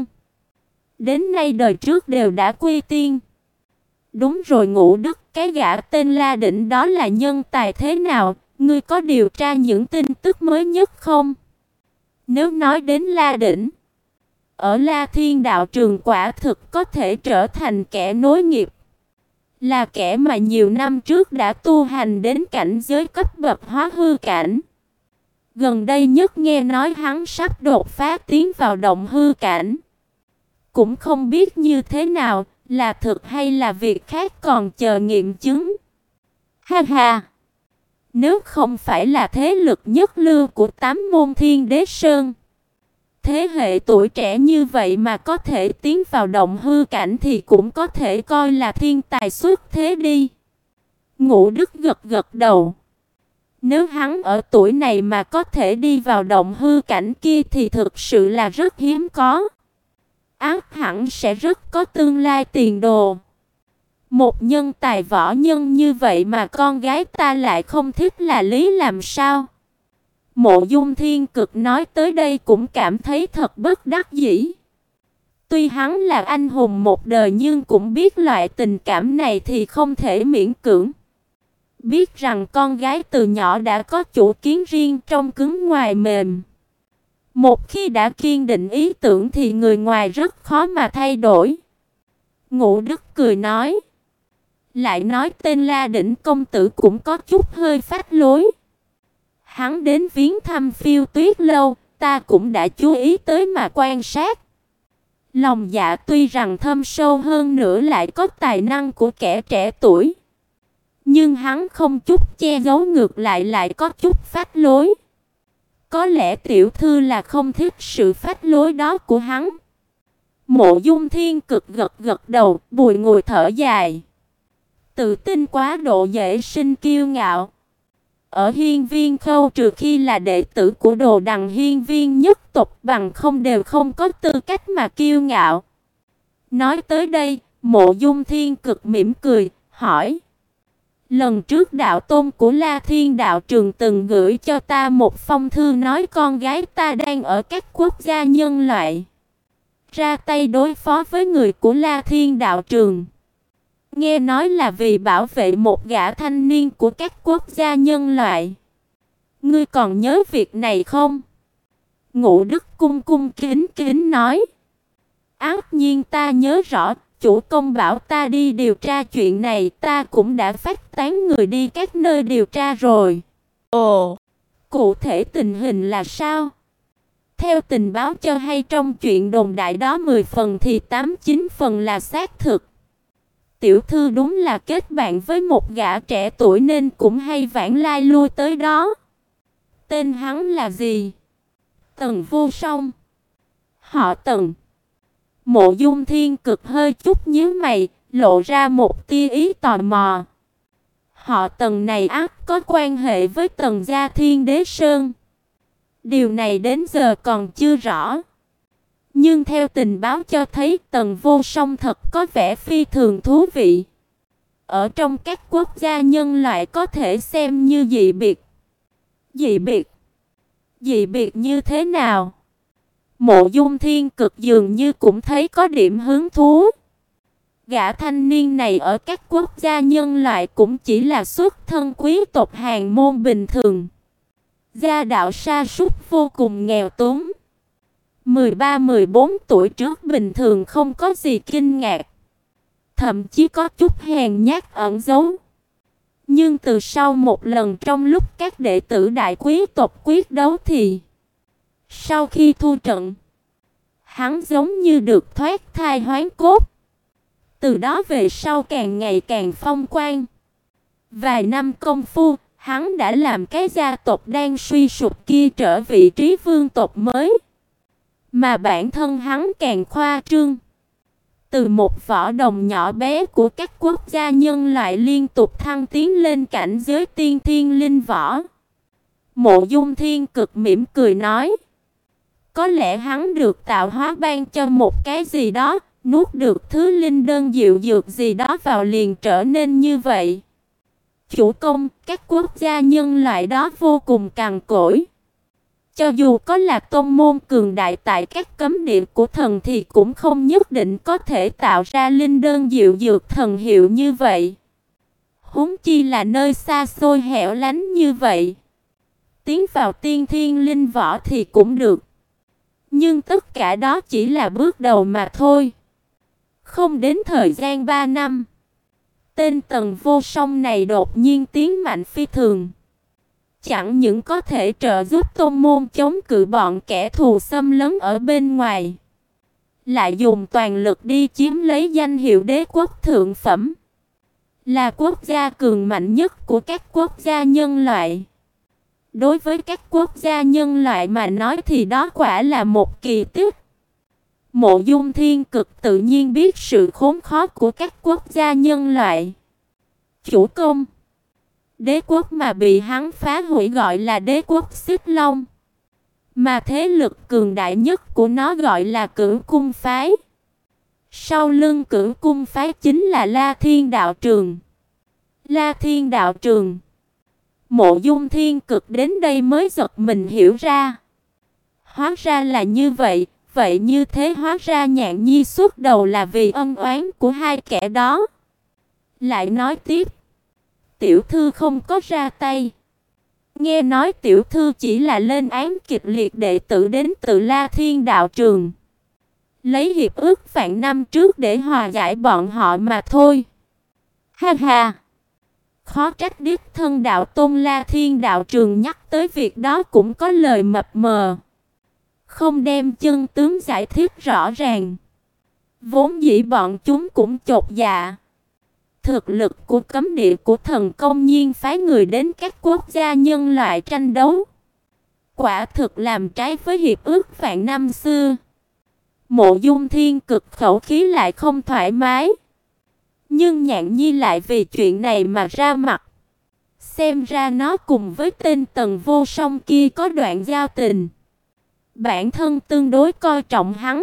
S1: Đến nay đời trước đều đã quy tiên. Đúng rồi Ngũ Đức, cái gã tên La Đỉnh đó là nhân tài thế nào, ngươi có điều tra những tin tức mới nhất không? Nếu nói đến La Đỉnh, ở La Thiên đạo trường quả thực có thể trở thành kẻ nối nghiệp. Là kẻ mà nhiều năm trước đã tu hành đến cảnh giới cấp bậc hóa hư cảnh. Gần đây nhất nghe nói hắn sắp đột phá tiến vào động hư cảnh. Cũng không biết như thế nào, là thực hay là việc khác còn chờ nghiệm chứng. Ha ha! Nếu không phải là thế lực nhất lưu của tám môn Thiên Đế Sơn, thế hệ tuổi trẻ như vậy mà có thể tiến vào động hư cảnh thì cũng có thể coi là thiên tài xuất thế đi. Ngũ Đức gật gật đầu. Nếu hắn ở tuổi này mà có thể đi vào động hư cảnh kia thì thực sự là rất hiếm có. Ác hẳn sẽ rất có tương lai tiền đồ. Một nhân tài võ nhân như vậy mà con gái ta lại không thích là lý làm sao? Mộ Dung Thiên Cực nói tới đây cũng cảm thấy thật bất đắc dĩ. Tuy hắn là anh hùng một đời nhưng cũng biết loại tình cảm này thì không thể miễn cưỡng. Biết rằng con gái từ nhỏ đã có chủ kiến riêng, trong cứng ngoài mềm. Một khi đã kiên định ý tưởng thì người ngoài rất khó mà thay đổi. Ngũ Đức cười nói. Lại nói tên La Đỉnh công tử cũng có chút hơi phách lối. Hắn đến viếng thăm Phiêu Tuyết lâu, ta cũng đã chú ý tới mà quan sát. Lòng dạ tuy rằng thâm sâu hơn nữa lại có tài năng của kẻ trẻ tuổi. Nhưng hắn không chút che giấu, ngược lại lại có chút phách lối. Có lẽ tiểu thư là không thích sự phách lối đó của hắn. Mộ Dung Thiên Cực gật gật đầu, bùi ngùi thở dài. Tự tin quá độ dễ sinh kiêu ngạo. Ở Hiên Viên Khâu trừ khi là đệ tử của Đồ Đằng Hiên Viên nhất tộc, bằng không đều không có tư cách mà kiêu ngạo. Nói tới đây, Mộ Dung Thiên Cực mỉm cười, hỏi. Lần trước đạo tôn của La Thiên đạo trường từng gửi cho ta một phong thư nói con gái ta đang ở các quốc gia nhân loại, ra tay đối phó với người của La Thiên đạo trường. Nghe nói là vì bảo vệ một gã thanh niên của các quốc gia nhân loại. Ngươi còn nhớ việc này không? Ngũ Đức cung cung kính kính nói. Ác nhiên ta nhớ rõ, chủ công bảo ta đi điều tra chuyện này, ta cũng đã phát tán người đi các nơi điều tra rồi. Ồ, cụ thể tình hình là sao? Theo tình báo cho hay trong chuyện đồn đại đó mười phần thì tám chín phần là xác thực. Tiểu thư đúng là kết bạn với một gã trẻ tuổi nên cũng hay vãng lai lui tới đó. Tên hắn là gì? Tần Vô Song. Họ Tần. Mộ Dung Thiên Cực hơi chút nhíu mày, lộ ra một tia ý tò mò. Họ Tần này ắt có quan hệ với Tần gia Thiên Đế Sơn. Điều này đến giờ còn chưa rõ. Nhưng theo tình báo cho thấy Tần Vô Song thật có vẻ phi thường thú vị. Ở trong các quốc gia nhân loại có thể xem như dị biệt. Dị biệt? Dị biệt như thế nào? Mộ Dung Thiên Cực dường như cũng thấy có điểm hứng thú. Gã thanh niên này ở các quốc gia nhân loại cũng chỉ là xuất thân quý tộc hàn môn bình thường. Gia đạo sa sút vô cùng nghèo túng. mười ba mười bốn tuổi trước bình thường không có gì kinh ngạc. Thậm chí có chút hèn nhát ẩn giấu. Nhưng từ sau một lần trong lúc các đệ tử đại quý tộc quyết đấu thì sau khi thua trận, hắn giống như được thoát thai hoán cốt. Từ đó về sau càng ngày càng phong quang. Vài năm công phu, hắn đã làm cái gia tộc đang suy sụp kia trở vị trí vương tộc mới. Mà bản thân hắn càng khoa trương. Từ một võ đồng nhỏ bé của các quốc gia nhân loại liên tục thăng tiến lên cảnh giới tiên thiên linh võ. Mộ Dung Thiên Cực mỉm cười nói. Có lẽ hắn được tạo hóa ban cho một cái gì đó, nuốt được thứ linh đơn diệu dược gì đó vào liền trở nên như vậy. Chủ công, các quốc gia nhân loại đó vô cùng cằn cỗi. Cho dù có là tôn môn cường đại tại các cấm địa của thần thì cũng không nhất định có thể tạo ra linh đơn diệu dược thần hiệu như vậy. Huống chi là nơi xa xôi hẻo lánh như vậy. Tiến vào tiên thiên linh võ thì cũng được. Nhưng tất cả đó chỉ là bước đầu mà thôi. Không đến thời gian ba năm, tên Tần Vô Song này đột nhiên tiến mạnh phi thường. Chẳng những có thể trợ giúp tôn môn chống cự bọn kẻ thù xâm lấn ở bên ngoài, lại dùng toàn lực đi chiếm lấy danh hiệu đế quốc thượng phẩm, là quốc gia cường mạnh nhất của các quốc gia nhân loại. Đối với các quốc gia nhân loại mà nói thì đó quả là một kỳ tích. Mộ Dung Thiên Cực tự nhiên biết sự khốn khó của các quốc gia nhân loại. Chủ công, đế quốc mà bị hắn phá hủy gọi là đế quốc Xích Long, mà thế lực cường đại nhất của nó gọi là Cửu Cung phái. Sau lưng Cửu Cung phái chính là La Thiên Đạo Trường. La Thiên Đạo Trường. Mộ Dung Thiên Cực đến đây mới giật mình hiểu ra. Hóa ra là như vậy, vậy như thế hóa ra Nhạn Nhi xuất đầu là vì ân oán của hai kẻ đó. Lại nói tiếp, tiểu thư không có ra tay. Nghe nói tiểu thư chỉ là lên án kịch liệt đệ tử đến từ La Thiên Đạo Trường, lấy hiệp ước vạn năm trước để hòa giải bọn họ mà thôi. Ha ha. Khó trách đích thân đạo tôn La Thiên Đạo Trường nhắc tới việc đó cũng có lời mập mờ, không đem chân tướng giải thích rõ ràng. Vốn dĩ bọn chúng cũng chột dạ. Thực lực của cấm địa của thần công nhiên phái người đến các quốc gia nhân loại tranh đấu, quả thực làm trái với hiệp ước vạn năm xưa. Mộ Dung Thiên Cực khẩu khí lại không thoải mái. Nhưng Nhạn Nhi lại vì chuyện này mà ra mặt. Xem ra nó cùng với tên Tần Vô Song kia có đoạn giao tình. Bản thân tương đối coi trọng hắn.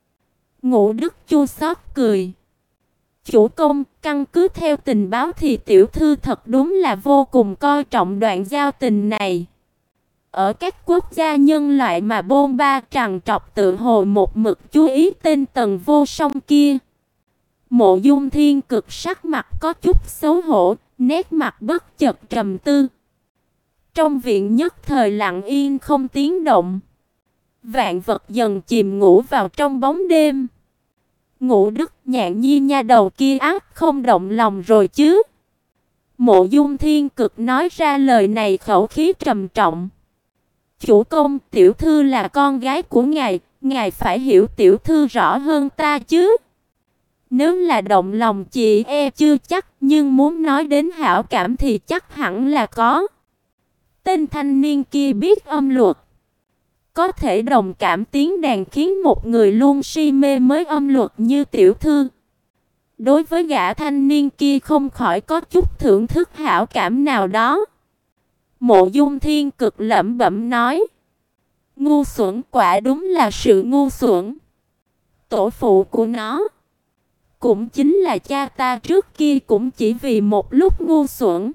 S1: Ngũ Đức chua xót cười. Chủ công, căn cứ theo tình báo thì tiểu thư thật đúng là vô cùng coi trọng đoạn giao tình này. Ở các quốc gia nhân loại mà bôn ba trằn trọc tự hồ một mực chú ý tên Tần Vô Song kia. Mộ Dung Thiên Cực sắc mặt có chút xấu hổ, nét mặt bất chợt trầm tư. Trong viện nhất thời lặng yên không tiếng động. Vạn vật dần chìm ngủ vào trong bóng đêm. Ngũ Đức, Nhạn Nhi nha đầu kia ác không động lòng rồi chứ? Mộ Dung Thiên Cực nói ra lời này khẩu khí trầm trọng. Chủ công, tiểu thư là con gái của ngài, ngài phải hiểu tiểu thư rõ hơn ta chứ. Nếu là động lòng chị e chưa chắc, nhưng muốn nói đến hảo cảm thì chắc hẳn là có. Tên thanh niên kia biết âm luật, có thể đồng cảm tiếng đàn khiến một người luôn si mê mới âm luật như tiểu thư. Đối với gã thanh niên kia không khỏi có chút thưởng thức hảo cảm nào đó. Mộ Dung Thiên Cực lẩm bẩm nói. Ngu xuẩn, quả đúng là sự ngu xuẩn. Tổ phụ của nó, cũng chính là cha ta trước kia cũng chỉ vì một lúc ngu xuẩn.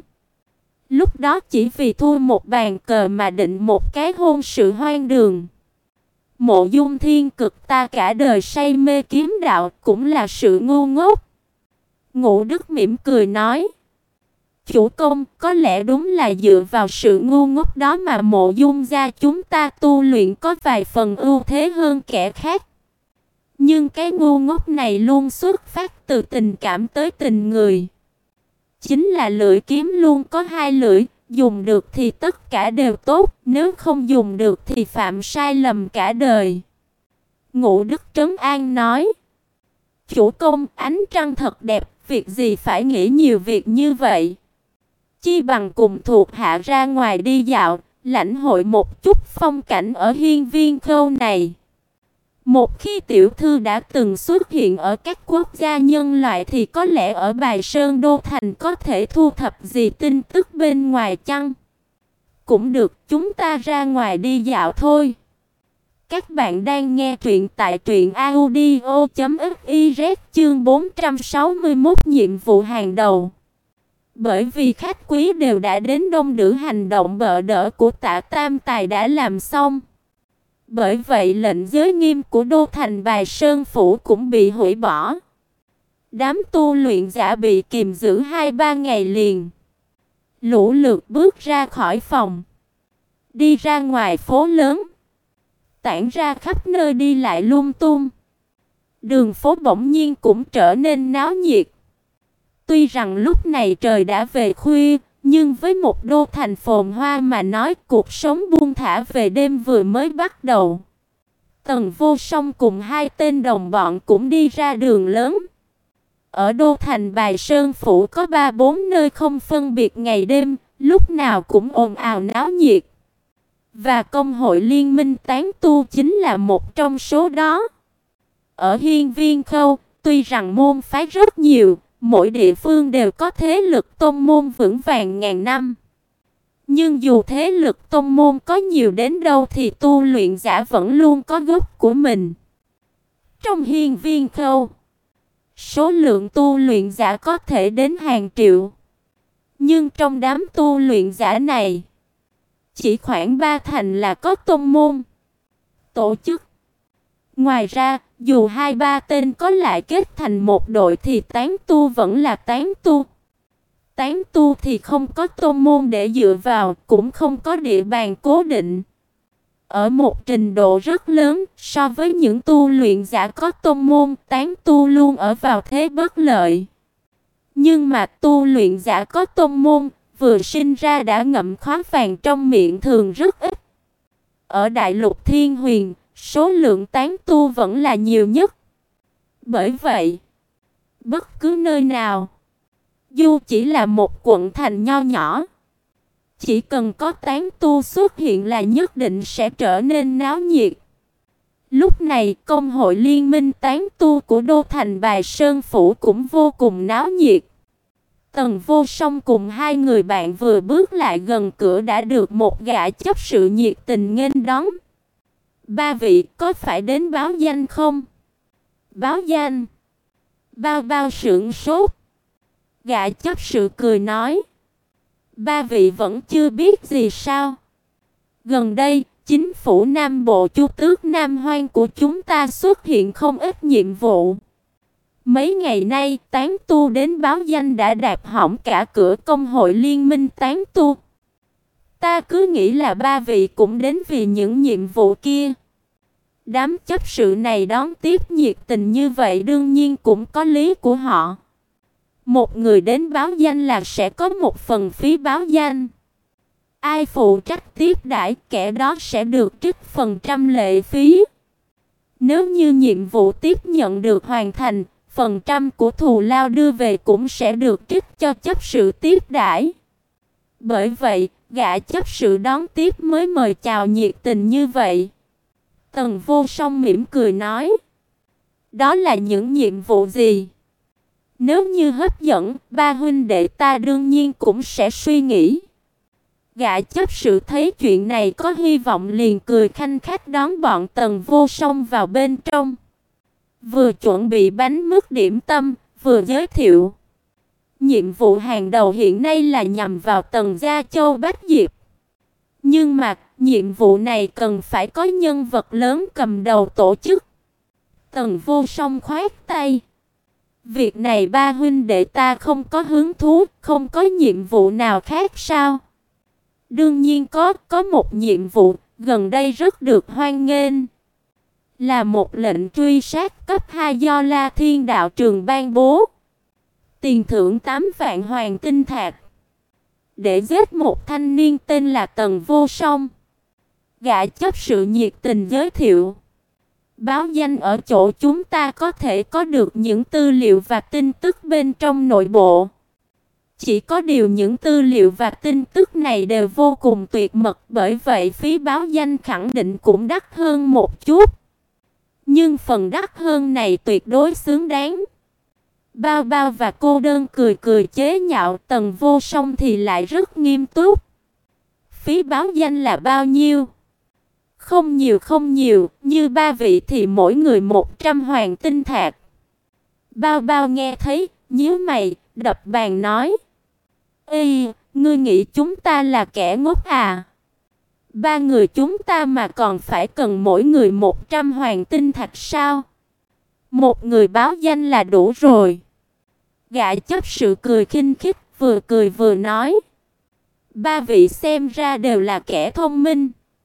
S1: Lúc đó chỉ vì thua một bàn cờ mà định một cái hôn sự hoang đường. Mộ Dung Thiên Cực ta cả đời say mê kiếm đạo cũng là sự ngu ngốc. Ngũ Đức mỉm cười nói. Chủ công, có lẽ đúng là dựa vào sự ngu ngốc đó mà Mộ Dung gia chúng ta tu luyện có vài phần ưu thế hơn kẻ khác. Nhưng cái ngu ngốc này luôn xuất phát từ tình cảm tới tình người. Chính là lưỡi kiếm luôn có hai lưỡi, dùng được thì tất cả đều tốt, nếu không dùng được thì phạm sai lầm cả đời. Ngũ Đức trấn an nói. Chủ công, ánh trăng thật đẹp, việc gì phải nghĩ nhiều việc như vậy. Chi bằng cùng thuộc hạ ra ngoài đi dạo, lãnh hội một chút phong cảnh ở hiên viên khâu này. Một khi tiểu thư đã từng xuất hiện ở các quốc gia nhân loại thì có lẽ ở Bài Sơn Đô Thành có thể thu thập gì tin tức bên ngoài chăng? Cũng được, chúng ta ra ngoài đi dạo thôi. Các bạn đang nghe truyện tại truyện audio chấm fiz chương bốn trăm sáu mươi mốt nhiệm vụ hàng đầu. Bởi vì khách quý đều đã đến đông đủ, hành động bợ đỡ của Tạ Tam Tài đã làm xong. Bởi vậy lệnh giới nghiêm của đô thành Bài Sơn Phủ cũng bị hủy bỏ. Đám tu luyện giả bị kìm giữ hai ba ngày liền. Lũ lượt bước ra khỏi phòng, đi ra ngoài phố lớn, tản ra khắp nơi đi lại lung tung. Đường phố bỗng nhiên cũng trở nên náo nhiệt. Tuy rằng lúc này trời đã về khuya, nhưng với một đô thành phồn hoa mà nói, cuộc sống buông thả về đêm vừa mới bắt đầu. Tần Vô Song cùng hai tên đồng bọn cũng đi ra đường lớn. Ở đô thành Bài Sơn Phủ có ba bốn nơi không phân biệt ngày đêm, lúc nào cũng ồn ào náo nhiệt. Và công hội liên minh tán tu chính là một trong số đó. Ở hiên viên khâu, tuy rằng môn phái rất nhiều, mỗi địa phương đều có thế lực tôn môn vững vàng ngàn năm. Nhưng dù thế lực tôn môn có nhiều đến đâu thì tu luyện giả vẫn luôn có gốc của mình. Trong hiên viên khâu, số lượng tu luyện giả có thể đến hàng triệu. Nhưng trong đám tu luyện giả này, chỉ khoảng ba thành là có tôn môn, tổ chức. Ngoài ra, dù hai ba tên có lại kết thành một đội thì tán tu vẫn là tán tu. Tán tu thì không có tôn môn để dựa vào, cũng không có địa bàn cố định. Ở một trình độ rất lớn, so với những tu luyện giả có tôn môn, tán tu luôn ở vào thế bất lợi. Nhưng mà tu luyện giả có tôn môn, vừa sinh ra đã ngậm khó vàng trong miệng thường rất ít. Ở đại lục Thiên Huyền, số lượng tán tu vẫn là nhiều nhất. Bởi vậy, bất cứ nơi nào, dù chỉ là một quận thành nho nhỏ, chỉ cần có tán tu xuất hiện là nhất định sẽ trở nên náo nhiệt. Lúc này, công hội liên minh tán tu của đô thành Bài Sơn Phủ cũng vô cùng náo nhiệt. Tần Vô Song cùng hai người bạn vừa bước lại gần cửa đã được một gã chấp sự nhiệt tình nghênh đón. Ba vị có phải đến báo danh không? Báo danh? Bao bao sững sốt. Gã chấp sự cười nói. Ba vị vẫn chưa biết gì sao? Gần đây, chính phủ Nam Bộ Chu Tước Nam Hoang của chúng ta xuất hiện không ít nhiệm vụ. Mấy ngày nay, tán tu đến báo danh đã đạp hỏng cả cửa công hội liên minh tán tu. Ta cứ nghĩ là ba vị cũng đến vì những nhiệm vụ kia. Đám chấp sự này đón tiếp nhiệt tình như vậy đương nhiên cũng có lý của họ. Một người đến báo danh là sẽ có một phần phí báo danh. Ai phụ trách tiếp đãi kẻ đó sẽ được trích phần trăm lệ phí. Nếu như nhiệm vụ tiếp nhận được hoàn thành, phần trăm của thù lao đưa về cũng sẽ được trích cho chấp sự tiếp đãi. Bởi vậy, gã chấp sự đón tiếp mới mời chào nhiệt tình như vậy. Tần Vô Song mỉm cười nói. Đó là những nhiệm vụ gì? Nếu như hấp dẫn, ba huynh đệ ta đương nhiên cũng sẽ suy nghĩ. Gã chấp sự thấy chuyện này có hy vọng liền cười khanh khách đón bọn Tần Vô Song vào bên trong. Vừa chuẩn bị bánh mứt điểm tâm, vừa giới thiệu. Nhiệm vụ hàng đầu hiện nay là nhằm vào Tần Gia Châu Bách Diệp. Nhưng mà, nhiệm vụ này cần phải có nhân vật lớn cầm đầu tổ chức. Tần Vô Song khoát tay. Việc này ba huynh đệ ta không có hứng thú, không có nhiệm vụ nào khác sao? Đương nhiên có, có một nhiệm vụ, gần đây rất được hoan nghênh. Là một lệnh truy sát cấp hai do La Thiên Đạo Trường ban bố. Tiền thưởng tám vạn hoàng tinh thạch. Để giết một thanh niên tên là Tần Vô Song. Gã chấp sự nhiệt tình giới thiệu. Báo danh ở chỗ chúng ta có thể có được những tư liệu và tin tức bên trong nội bộ. Chỉ có điều những tư liệu và tin tức này đều vô cùng tuyệt mật, bởi vậy phí báo danh khẳng định cũng đắt hơn một chút. Nhưng phần đắt hơn này tuyệt đối xứng đáng. Bao Bao và Cô Đơn cười cười chế nhạo, Tần Vô Song thì lại rất nghiêm túc. Phí báo danh là bao nhiêu? Không nhiều không nhiều, như ba vị thì mỗi người một trăm hoàng tinh thạch. Bao Bao nghe thấy, nhíu mày, đập bàn nói: "Ê, ngươi nghĩ chúng ta là kẻ ngốc à? Ba người chúng ta mà còn phải cần mỗi người một trăm hoàng tinh thạch sao? Một người báo danh là đủ rồi." Gã chấp sự cười khinh khích, vừa cười vừa nói: "Ba vị xem ra đều là kẻ thông minh.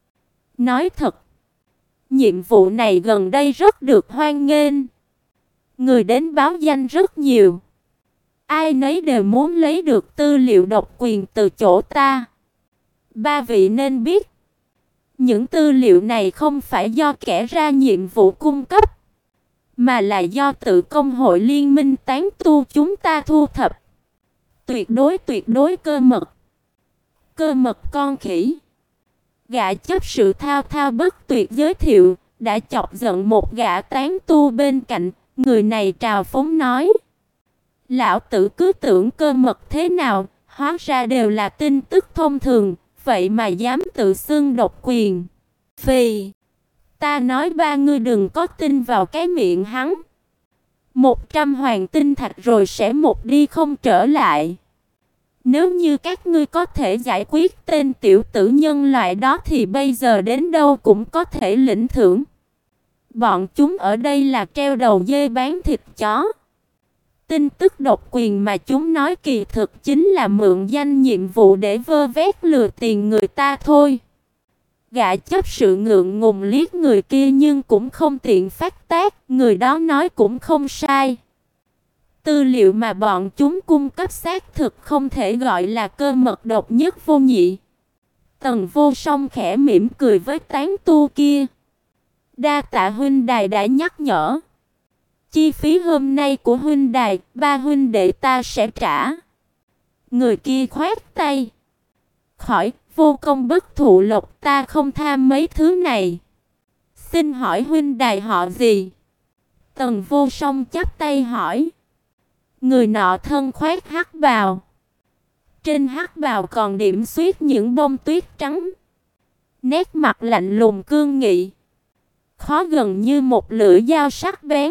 S1: Nói thật, nhiệm vụ này gần đây rất được hoan nghênh. Người đến báo danh rất nhiều. Ai nấy đều muốn lấy được tư liệu độc quyền từ chỗ ta. Ba vị nên biết, những tư liệu này không phải do kẻ ra nhiệm vụ cung cấp, mà là do tự công hội liên minh tán tu chúng ta thu thập. Tuyệt đối tuyệt đối cơ mật." Cơ mật con khỉ. Gã chấp sự thao thao bất tuyệt giới thiệu, đã chọc giận một gã tán tu bên cạnh. Người này trào phúng nói: "Lão tử cứ tưởng cơ mật thế nào, hóa ra đều là tin tức thông thường, vậy mà dám tự xưng độc quyền. Phì, ta nói ba ngươi đừng có tin vào cái miệng hắn. Một trăm hoàng tinh thạch rồi sẽ một đi không trở lại. Nếu như các ngươi có thể giải quyết tên tiểu tử nhân loại đó thì bây giờ đến đâu cũng có thể lĩnh thưởng. Bọn chúng ở đây là treo đầu dê bán thịt chó. Tin tức độc quyền mà chúng nói kỳ thực chính là mượn danh nhiệm vụ để vơ vét lừa tiền người ta thôi." Gã chấp sự ngượng ngùng liếc người kia nhưng cũng không tiện phát tác, người đó nói cũng không sai. Tư liệu mà bọn chúng cung cấp xác thực không thể gọi là cơ mật độc nhất vô nhị. Tần Vô Song khẽ mỉm cười với tán tu kia: "Đa tạ huynh đài đã nhắc nhở. Chi phí hôm nay của huynh đài, ba huynh đệ ta sẽ trả." Người kia khoát tay: "Khỏi, vô công bất thụ lộc, ta không tham mấy thứ này. Xin hỏi huynh đài họ gì?" Tần Vô Song chắp tay hỏi. Người nọ thân khoác hắc bào. Trên hắc bào còn điểm xuyết những bông tuyết trắng. Nét mặt lạnh lùng cương nghị, khó gần như một lưỡi dao sắc bén.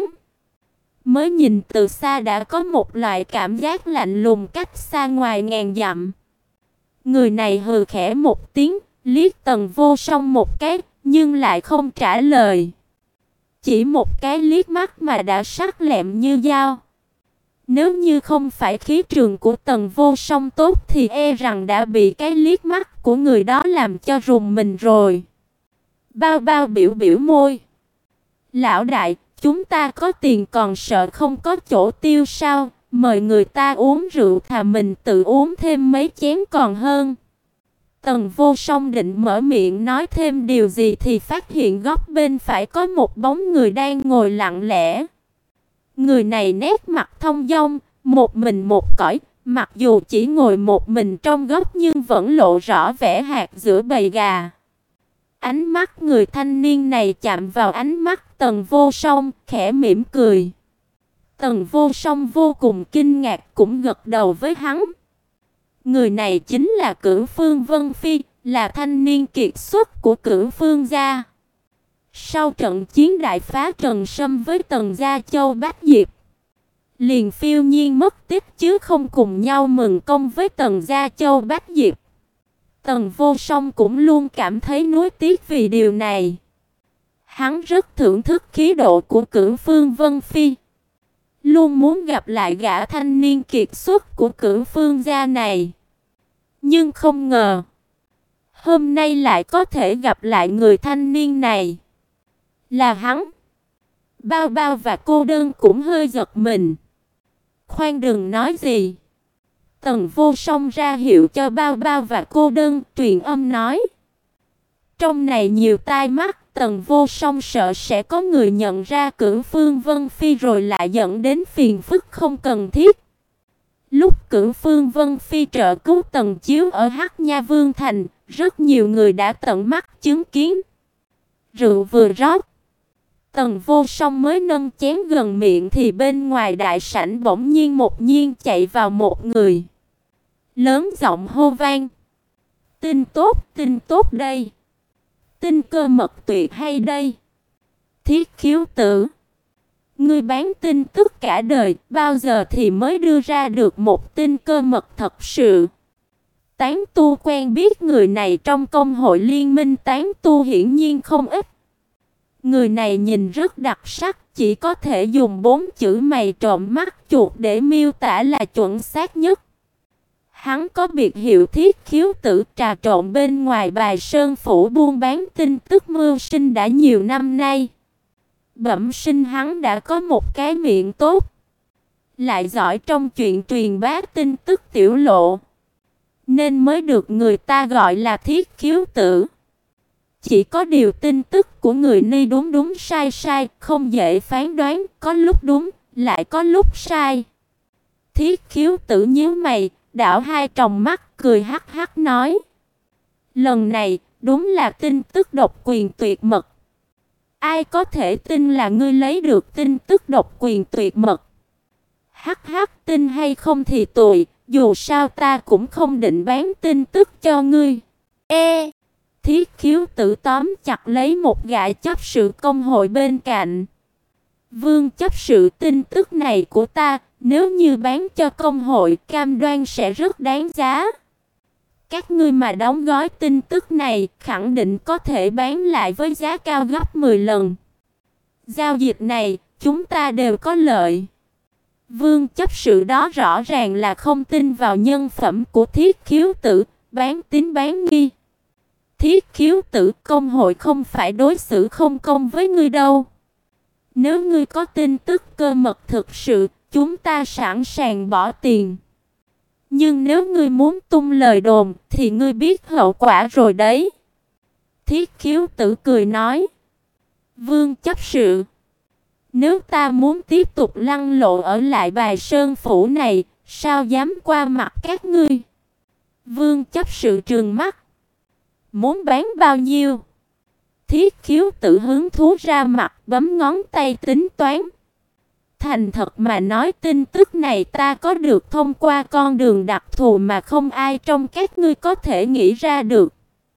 S1: Mới nhìn từ xa đã có một loại cảm giác lạnh lùng cách xa ngoài ngàn dặm. Người này hừ khẽ một tiếng, liếc Tần Vô Song một cái, nhưng lại không trả lời. Chỉ một cái liếc mắt mà đã sắc lẹm như dao. Nếu như không phải khí trường của Tần Vô Song tốt thì e rằng đã bị cái liếc mắt của người đó làm cho rùng mình rồi. Bao Bao biểu biểu môi: "Lão đại, chúng ta có tiền còn sợ không có chỗ tiêu sao? Mời người ta uống rượu thà mình tự uống thêm mấy chén còn hơn." Tần Vô Song định mở miệng nói thêm điều gì thì phát hiện góc bên phải có một bóng người đang ngồi lặng lẽ. Người này nét mặt thông dong, một mình một cõi, mặc dù chỉ ngồi một mình trong góc nhưng vẫn lộ rõ vẻ hạt giữa bầy gà. Ánh mắt người thanh niên này chạm vào ánh mắt Tần Vô Song, khẽ mỉm cười. Tần Vô Song vô cùng kinh ngạc cũng gật đầu với hắn. Người này chính là Cửu Phương Vân Phi, là thanh niên kiệt xuất của Cửu Phương gia. Sau trận chiến đại phá Trần Sâm với Tần Gia Châu Bách Diệp, liền phiêu nhiên mất tích chứ không cùng nhau mừng công với Tần Gia Châu Bách Diệp. Tần Vô Song cũng luôn cảm thấy nuối tiếc vì điều này. Hắn rất thưởng thức khí độ của Cửu Phương Vân Phi, luôn muốn gặp lại gã thanh niên kiệt xuất của Cửu Phương gia này. Nhưng không ngờ, hôm nay lại có thể gặp lại người thanh niên này. Là hắn. Bao Bao và Cô Đơn cũng hơi giật mình. Khoan đừng nói gì. Tần Vô Song ra hiệu cho Bao Bao và Cô Đơn, truyền âm nói: "Trong này nhiều tai mắt, Tần Vô Song sợ sẽ có người nhận ra Cửu Phương Vân Phi rồi lại dẫn đến phiền phức không cần thiết. Lúc Cửu Phương Vân Phi trợ cứu Tần Chiếu ở Hắc Nha Vương Thành, rất nhiều người đã tận mắt chứng kiến. Rượu vừa rót, Tần Vô Song mới nâng chén gần miệng thì bên ngoài đại sảnh bỗng nhiên một nhiên chạy vào một người. Lớn giọng hô vang: "Tin tốt, tin tốt đây! Tin cơ mật tuyệt hay đây! Thiết Khiếu Tử, ngươi bán tin tức cả đời, bao giờ thì mới đưa ra được một tin cơ mật thật sự?" Tán tu quen biết người này trong công hội liên minh tán tu hiển nhiên không ít. Người này nhìn rất đặc sắc, chỉ có thể dùng bốn chữ mày trộm mắt chuột để miêu tả là chuẩn xác nhất. Hắn có biệt hiệu Thiết Khiếu Tử, trà trộn bên ngoài Bài Sơn phủ buôn bán tin tức mưu sinh đã nhiều năm nay. Bẩm sinh hắn đã có một cái miệng tốt, lại giỏi trong chuyện truyền bá tin tức tiểu lộ, nên mới được người ta gọi là Thiết Khiếu Tử. Chỉ có điều tin tức của người ni đúng đúng sai sai, không dễ phán đoán, có lúc đúng, lại có lúc sai. Thiết Khiếu Tử nhíu mày, đảo hai tròng mắt, cười hắc hắc nói: "Lần này, đúng là tin tức độc quyền tuyệt mật. Ai có thể tin là ngươi lấy được tin tức độc quyền tuyệt mật?" "Hắc hắc, tin hay không thì tùy, dù sao ta cũng không định bán tin tức cho ngươi." E Thiết Khiếu Tử tóm chặt lấy một gã chấp sự công hội bên cạnh. "Vương chấp sự, tin tức này của ta, nếu như bán cho công hội, cam đoan sẽ rất đáng giá. Các ngươi mà đóng gói tin tức này, khẳng định có thể bán lại với giá cao gấp mười lần. Giao dịch này, chúng ta đều có lợi." Vương chấp sự đó rõ ràng là không tin vào nhân phẩm của Thiết Khiếu Tử, bán tín bán nghi. "Thiết Khiếu Tử, công hội không phải đối xử không công với ngươi đâu. Nếu ngươi có tin tức cơ mật thực sự, chúng ta sẵn sàng bỏ tiền. Nhưng nếu ngươi muốn tung lời đồn, thì ngươi biết hậu quả rồi đấy." Thiết Khiếu Tử cười nói: "Vương chấp sự, nếu ta muốn tiếp tục lăn lộ ở lại Bài Sơn phủ này, sao dám qua mặt các ngươi?" Vương chấp sự trừng mắt: "Muốn bán bao nhiêu?" Thiết Khiếu Tử hứng thú ra mặt, bấm ngón tay tính toán. "Thành thật mà nói, tin tức này ta có được thông qua con đường đặc thù mà không ai trong các ngươi có thể nghĩ ra được.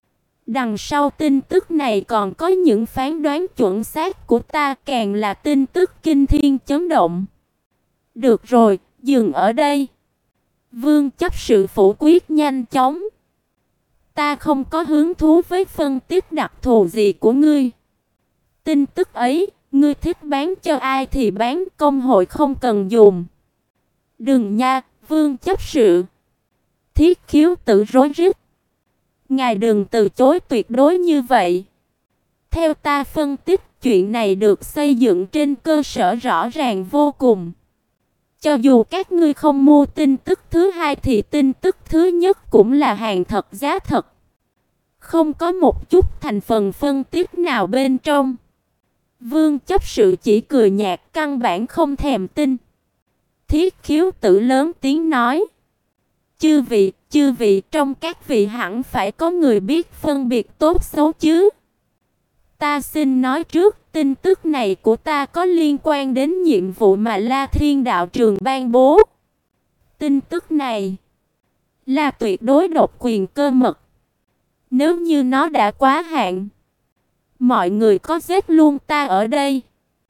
S1: Đằng sau tin tức này còn có những phán đoán chuẩn xác của ta, càng là tin tức kinh thiên chấn động." "Được rồi, dừng ở đây." Vương chấp sự phủ quyết nhanh chóng: "Ta không có hứng thú với phân tích đặc thù gì của ngươi. Tin tức ấy, ngươi thích bán cho ai thì bán, công hội không cần dùng." "Đừng nha, Vương chấp sự." Thiết Khiếu Tử rối rít: "Ngài đừng từ chối tuyệt đối như vậy. Theo ta phân tích, chuyện này được xây dựng trên cơ sở rõ ràng vô cùng. Cho dù các ngươi không mua tin tức thứ hai thì tin tức thứ nhất cũng là hàng thật giá thật. Không có một chút thành phần phân tích nào bên trong." Vương chấp sự chỉ cười nhạt, căn bản không thèm tin. Thiết Khiếu Tử lớn tiếng nói: "Chư vị, chư vị, trong các vị hẳn phải có người biết phân biệt tốt xấu chứ. Ta xin nói trước, tin tức này của ta có liên quan đến nhiệm vụ mà La Thiên đạo trường ban bố. Tin tức này là tuyệt đối độc quyền cơ mật. Nếu như nó đã quá hạn, mọi người có giết luôn ta ở đây,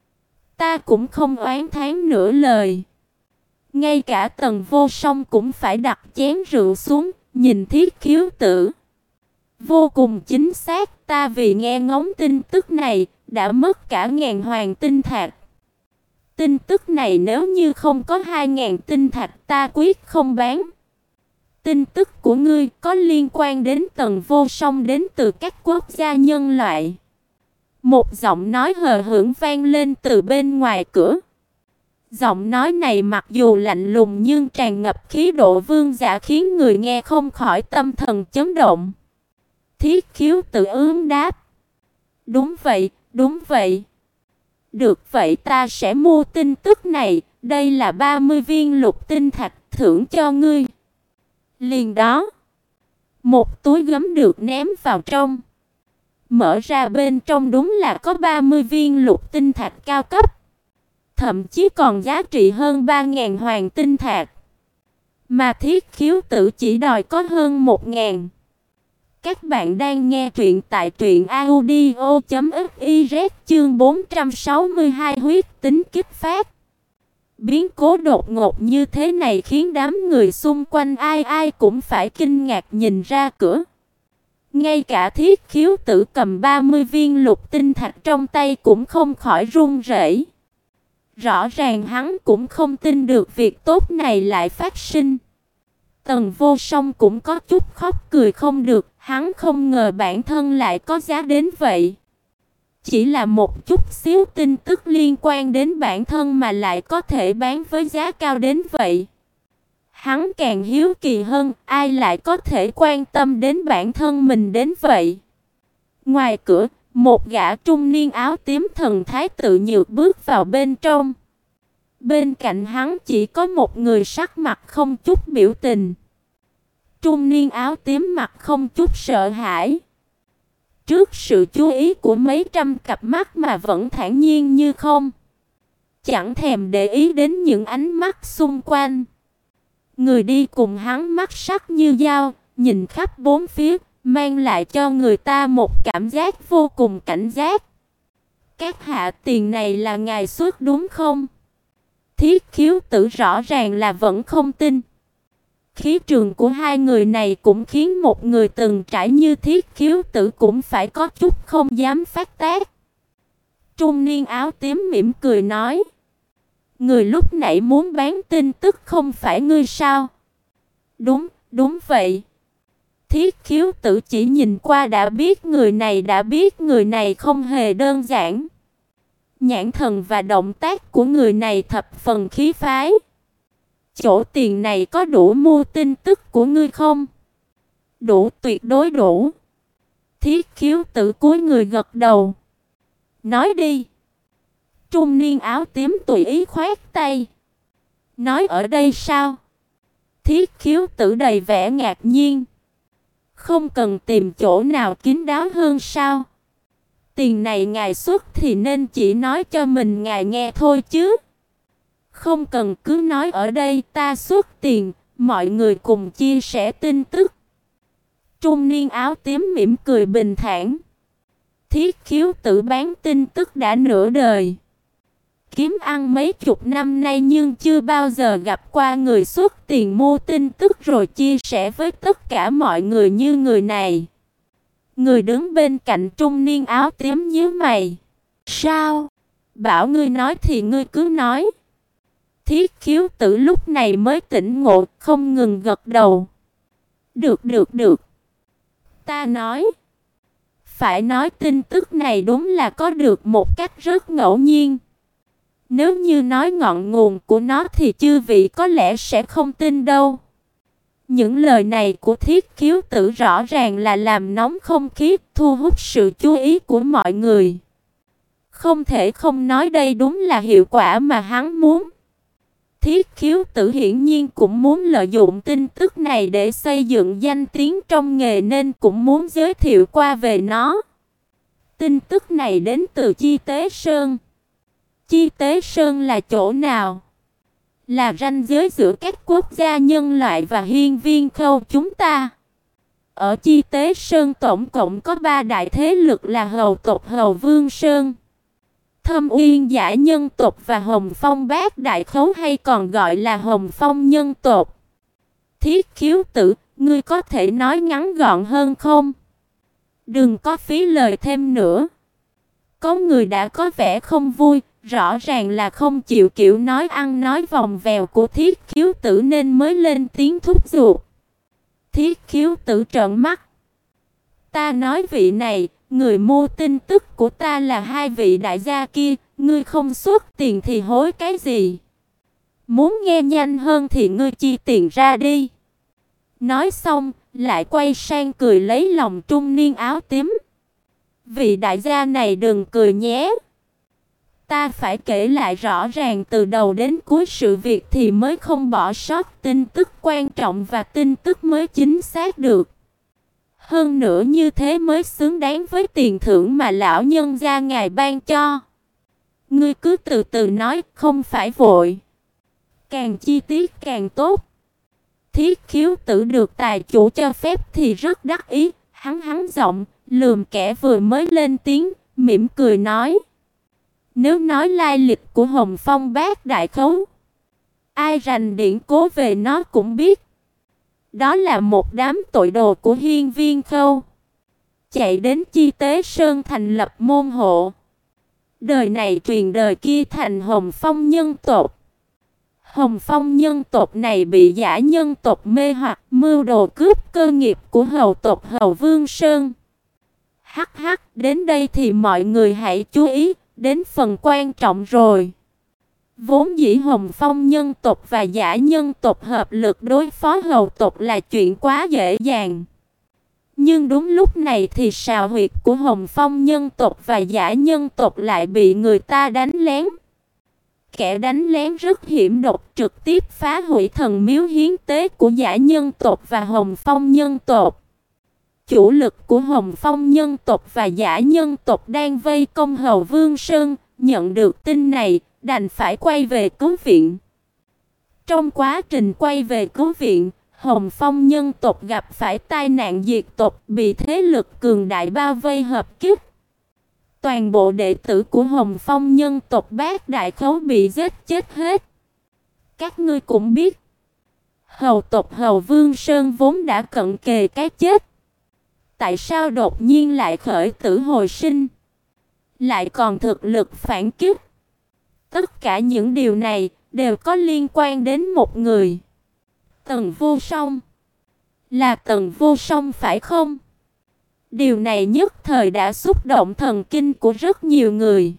S1: ta cũng không oán thán nửa lời." Ngay cả Tần Vô Song cũng phải đặt chén rượu xuống, nhìn Thiết Khiếu Tử: "Vô cùng chính xác, ta vì nghe ngóng tin tức này, đã mất cả ngàn hoàng tinh thạch. Tin tức này nếu như không có hai ngàn tinh thạch ta quyết không bán." "Tin tức của ngươi có liên quan đến Tần Vô Song đến từ các quốc gia nhân loại." Một giọng nói hờ hững vang lên từ bên ngoài cửa. Giọng nói này mặc dù lạnh lùng nhưng tràn ngập khí độ vương giả, khiến người nghe không khỏi tâm thần chấn động. Thiết Khiếu Tử ướm đáp: Đúng vậy, đúng vậy. Được vậy ta sẽ mua tin tức này, đây là ba mươi viên lục tinh thạch thưởng cho ngươi. Liền đó, một túi gấm được ném vào trong. Mở ra bên trong đúng là có ba mươi viên lục tinh thạch cao cấp. Thậm chí còn giá trị hơn ba nghìn hoàng tinh thạch. Mà Thiết Khiếu Tử chỉ đòi có hơn một nghìn. Các bạn đang nghe truyện tại truyện audio chấm fiz chương bốn trăm sáu mươi hai huyết tính kích phát. Biến cố đột ngột như thế này khiến đám người xung quanh ai ai cũng phải kinh ngạc nhìn ra cửa. Ngay cả Thiết Khiếu Tử cầm ba mươi viên lục tinh thạch trong tay cũng không khỏi run rẩy. Rõ ràng hắn cũng không tin được việc tốt này lại phát sinh. Tần Vô Song cũng có chút khóc cười không được, hắn không ngờ bản thân lại có giá đến vậy. Chỉ là một chút xíu tin tức liên quan đến bản thân mà lại có thể bán với giá cao đến vậy. Hắn càng hiếu kỳ hơn, ai lại có thể quan tâm đến bản thân mình đến vậy. Ngoài cửa, một gã trung niên áo tím thần thái tự nhược bước vào bên trong. Bên cạnh hắn chỉ có một người sắc mặt không chút biểu tình. Trung niên áo tím mặt không chút sợ hãi. Trước sự chú ý của mấy trăm cặp mắt mà vẫn thản nhiên như không. Chẳng thèm để ý đến những ánh mắt xung quanh. Người đi cùng hắn mắt sắc như dao, nhìn khắp bốn phía, mang lại cho người ta một cảm giác vô cùng cảnh giác. Các hạ, tiền này là ngài xuất đúng không? Thiết Khiếu Tử rõ ràng là vẫn không tin. Khí trường của hai người này cũng khiến một người từng trải như Thiết Khiếu Tử cũng phải có chút không dám phát tác. Trung niên áo tím mỉm cười nói: người lúc nãy muốn bán tin tức không phải ngươi sao? Đúng, đúng vậy. Thiết Khiếu Tử chỉ nhìn qua đã biết người này đã biết người này không hề đơn giản. Nhãn thần và động tác của người này thập phần khí phái. Chỗ tiền này có đủ mua tin tức của ngươi không? Đủ, tuyệt đối đủ. Thiết Khiếu Tử cúi người gật đầu. Nói đi. Trung niên áo tím tùy ý khoát tay. Nói ở đây sao? Thiết Khiếu Tử đầy vẻ ngạc nhiên. Không cần tìm chỗ nào kín đáo hơn sao? Tiền này ngài xuất thì nên chỉ nói cho mình ngài nghe thôi chứ. Không cần cứ nói ở đây, ta xuất tiền, mọi người cùng chia sẻ tin tức. Trung niên áo tím mỉm cười bình thản. Thiết Khiếu Tử bán tin tức đã nửa đời. Kiếm ăn mấy chục năm nay nhưng chưa bao giờ gặp qua người xuất tiền mua tin tức rồi chia sẻ với tất cả mọi người như người này. Người đứng bên cạnh trung niên áo tím nhíu mày. Sao? Bảo ngươi nói thì ngươi cứ nói. Thiết Khiếu Tử lúc này mới tỉnh ngộ, không ngừng gật đầu. Được được được. Ta nói. Phải nói tin tức này đúng là có được một cách rất ngẫu nhiên. Nếu như nói ngọn nguồn của nó thì chư vị có lẽ sẽ không tin đâu. Những lời này của Thiết Khiếu Tử rõ ràng là làm nóng không khí, thu hút sự chú ý của mọi người. Không thể không nói đây đúng là hiệu quả mà hắn muốn. Thiết Khiếu Tử hiển nhiên cũng muốn lợi dụng tin tức này để xây dựng danh tiếng trong nghề nên cũng muốn giới thiệu qua về nó. Tin tức này đến từ Chi Tế Sơn. Chi Tế Sơn là chỗ nào? Là ranh giới giữa các quốc gia nhân loại và hiên viên khâu chúng ta. Ở Chi Tế Sơn tổng cộng có ba đại thế lực là Hầu tộc Hầu Vương Sơn, Thâm Uyên Giả nhân tộc và Hồng Phong Bát Đại Khấu hay còn gọi là Hồng Phong nhân tộc. Thiết Khiếu Tử, ngươi có thể nói ngắn gọn hơn không? Đừng có phí lời thêm nữa. Có người đã có vẻ không vui, rõ ràng là không chịu kiểu nói ăn nói vòng vèo của Thiết Khiếu Tử nên mới lên tiếng thúc giục. Thiết Khiếu Tử trợn mắt. Ta nói vị này, người mua tin tức của ta là hai vị đại gia kia, ngươi không xuất tiền thì hối cái gì? Muốn nghe nhanh hơn thì ngươi chi tiền ra đi. Nói xong, lại quay sang cười lấy lòng trung niên áo tím. Vị đại gia này đừng cười nhé. Ta phải kể lại rõ ràng từ đầu đến cuối sự việc thì mới không bỏ sót tin tức quan trọng và tin tức mới chính xác được. Hơn nữa như thế mới xứng đáng với tiền thưởng mà lão nhân gia ngài ban cho. Ngươi cứ từ từ nói, không phải vội. Càng chi tiết càng tốt. Thiết Khiếu Tử được tài chủ cho phép thì rất đắc ý, hắn hắn giọng, lườm kẻ vừa mới lên tiếng, mỉm cười nói: nếu nói lai lịch của Hồng Phong Bát Đại Khấu, ai rành điển cố về nó cũng biết. Đó là một đám tội đồ của Hiên Viên Khâu, chạy đến Chi Tế Sơn thành lập môn hộ. Đời này truyền đời kia thành Hồng Phong nhân tộc. Hồng Phong nhân tộc này bị giả nhân tộc mê hoặc, mưu đồ cướp cơ nghiệp của hầu tộc Hầu Vương Sơn. Hắc hắc, đến đây thì mọi người hãy chú ý, đến phần quan trọng rồi. Vốn dĩ Hồng Phong nhân tộc và giả nhân tộc hợp lực đối phó hầu tộc là chuyện quá dễ dàng. Nhưng đúng lúc này thì sào huyệt của Hồng Phong nhân tộc và giả nhân tộc lại bị người ta đánh lén. Kẻ đánh lén rất hiểm độc, trực tiếp phá hủy thần miếu hiến tế của giả nhân tộc và Hồng Phong nhân tộc. Chủ lực của Hồng Phong nhân tộc và giả nhân tộc đang vây công Hầu Vương Sơn, nhận được tin này, đành phải quay về cứu viện. Trong quá trình quay về cứu viện, Hồng Phong nhân tộc gặp phải tai nạn diệt tộc, bị thế lực cường đại bao vây hợp kích. Toàn bộ đệ tử của Hồng Phong nhân tộc Bát Đại Khấu bị giết chết hết. Các ngươi cũng biết, hầu tộc Hầu Vương Sơn vốn đã cận kề cái chết. Tại sao đột nhiên lại khởi tử hồi sinh, lại còn thực lực phản kích? Tất cả những điều này đều có liên quan đến một người. Tần Vô Song. Là Tần Vô Song phải không? Điều này nhất thời đã xúc động thần kinh của rất nhiều người.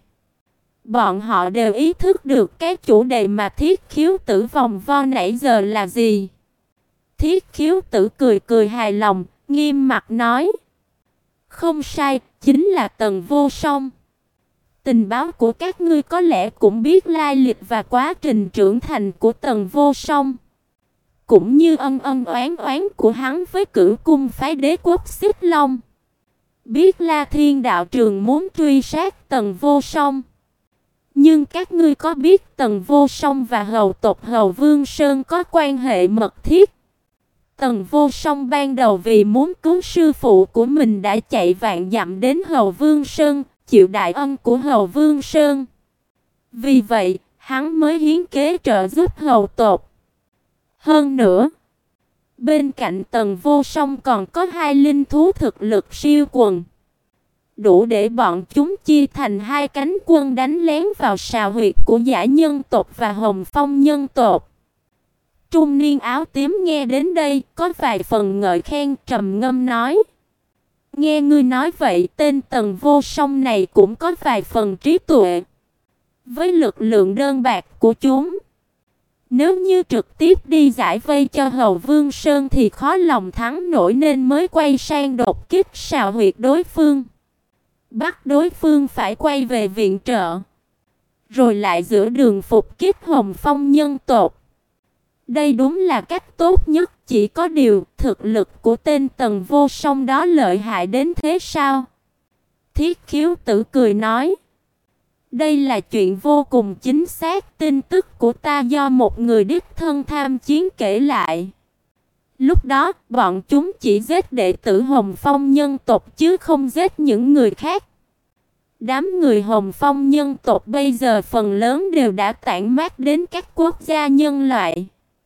S1: Bọn họ đều ý thức được cái chủ đề mà Thiết Khiếu Tử vòng vo nãy giờ là gì. Thiết Khiếu Tử cười cười hài lòng, nghiêm mặt nói: không sai, chính là Tần Vô Song. Tình báo của các ngươi có lẽ cũng biết lai lịch và quá trình trưởng thành của Tần Vô Song, cũng như ân ân oán oán của hắn với Cửu Cung phái đế quốc Xích Long. Biết La Thiên đạo trường muốn truy sát Tần Vô Song. Nhưng các ngươi có biết Tần Vô Song và hầu tộc Hầu Vương Sơn có quan hệ mật thiết? Tần Vô Song ban đầu vì muốn cứu sư phụ của mình đã chạy vạn dặm đến Hầu Vương Sơn, chịu đại ân của Hầu Vương Sơn. Vì vậy, hắn mới hiến kế trợ giúp hầu tộc. Hơn nữa, bên cạnh Tần Vô Song còn có hai linh thú thực lực siêu quần, đủ để bọn chúng chia thành hai cánh quân đánh lén vào sào huyệt của giả nhân tộc và Hồng Phong nhân tộc. Trung niên áo tím nghe đến đây, có vài phần ngợi khen, trầm ngâm nói: nghe ngươi nói vậy, tên Tần Vô Song này cũng có vài phần trí tuệ. Với lực lượng đơn bạc của chúng, nếu như trực tiếp đi giải vây cho Hầu Vương Sơn thì khó lòng thắng nổi, nên mới quay sang đột kích sào huyệt đối phương, bắt đối phương phải quay về viện trợ, rồi lại giữa đường phục kích Hồng Phong nhân tộc. Đây đúng là cách tốt nhất, chỉ có điều thực lực của tên Tần Vô Song đó lợi hại đến thế sao? Thiết Khiếu Tử cười nói: đây là chuyện vô cùng chính xác, tin tức của ta do một người đích thân tham chiến kể lại. Lúc đó, bọn chúng chỉ giết đệ tử Hồng Phong nhân tộc chứ không giết những người khác. Đám người Hồng Phong nhân tộc bây giờ phần lớn đều đã tản mát đến các quốc gia nhân loại.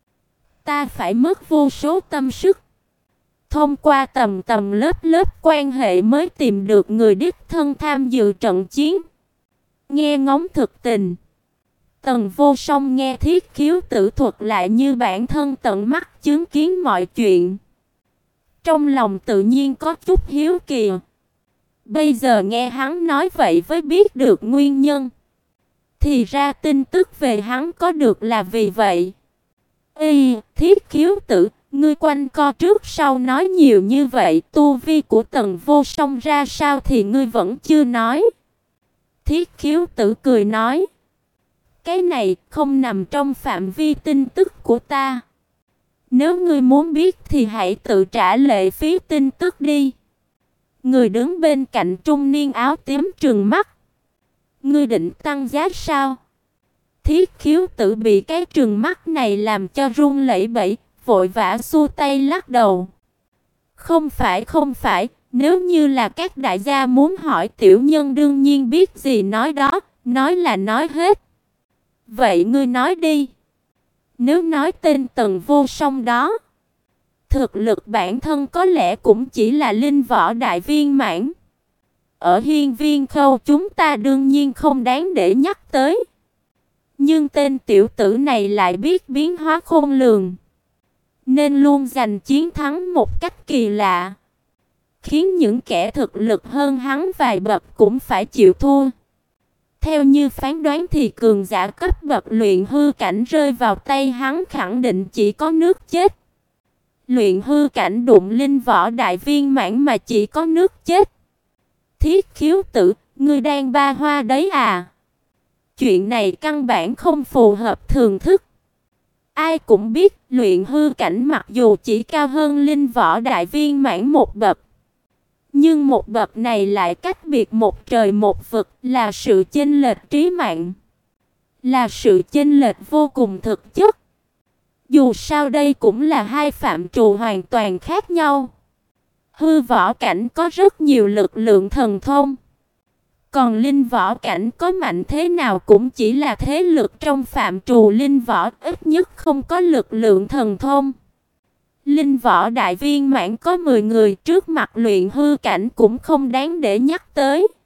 S1: Ta phải mất vô số tâm sức, thông qua tầm tầm lớp lớp quan hệ mới tìm được người đích thân tham dự trận chiến. Nghe ngóng thực tình, Tần Vô Song nghe Thiết Khiếu Tử thuật lại như bản thân tận mắt chứng kiến mọi chuyện. Trong lòng tự nhiên có chút hiếu kỳ. Bây giờ nghe hắn nói vậy với biết được nguyên nhân, thì ra tin tức về hắn có được là vì vậy. Ê, Thiết Khiếu Tử, Ngươi quanh co trước sau nói nhiều như vậy, tu vi của Tần Vô Song ra sao thì ngươi vẫn chưa nói. Thiết Khiếu Tử cười nói, cái này không nằm trong phạm vi tin tức của ta. Nếu ngươi muốn biết thì hãy tự trả lệ phí tin tức đi. Người đứng bên cạnh trung niên áo tím trừng mắt. Ngươi định tăng giá sao? Thiết Khiếu Tử bị cái trừng mắt này làm cho run lẩy bẩy, vội vã xua tay lắc đầu. Không phải không phải, nếu như là các đại gia muốn hỏi tiểu nhân đương nhiên biết gì nói đó, nói là nói hết. Vậy ngươi nói đi. Nếu nói tên Tần Vô Song đó, thực lực bản thân có lẽ cũng chỉ là linh võ đại viên mãn. Ở hiên viên khâu chúng ta đương nhiên không đáng để nhắc tới. Nhưng tên tiểu tử này lại biết biến hóa khôn lường, nên luôn giành chiến thắng một cách kỳ lạ, khiến những kẻ thực lực hơn hắn vài bậc cũng phải chịu thua. Theo như phán đoán thì cường giả cấp bậc luyện hư cảnh rơi vào tay hắn khẳng định chỉ có nước chết. Luyện hư cảnh đụng linh võ đại viên mãn mà chỉ có nước chết. Thiết Khiếu Tử, ngươi đang ba hoa đấy à? Chuyện này căn bản không phù hợp thường thức. Ai cũng biết luyện hư cảnh mặc dù chỉ cao hơn linh võ đại viên mãn một bậc, nhưng một bậc này lại cách biệt một trời một vực, là sự chênh lệch trí mạng, là sự chênh lệch vô cùng thực chất. Dù sao đây cũng là hai phạm trù hoàn toàn khác nhau. Hư võ cảnh có rất nhiều lực lượng thần thông, còn linh võ cảnh có mạnh thế nào cũng chỉ là thế lực trong phạm trù linh võ, ít nhất không có lực lượng thần thông. Linh võ đại viên mãn có mười người, trước mặt luyện hư cảnh cũng không đáng để nhắc tới.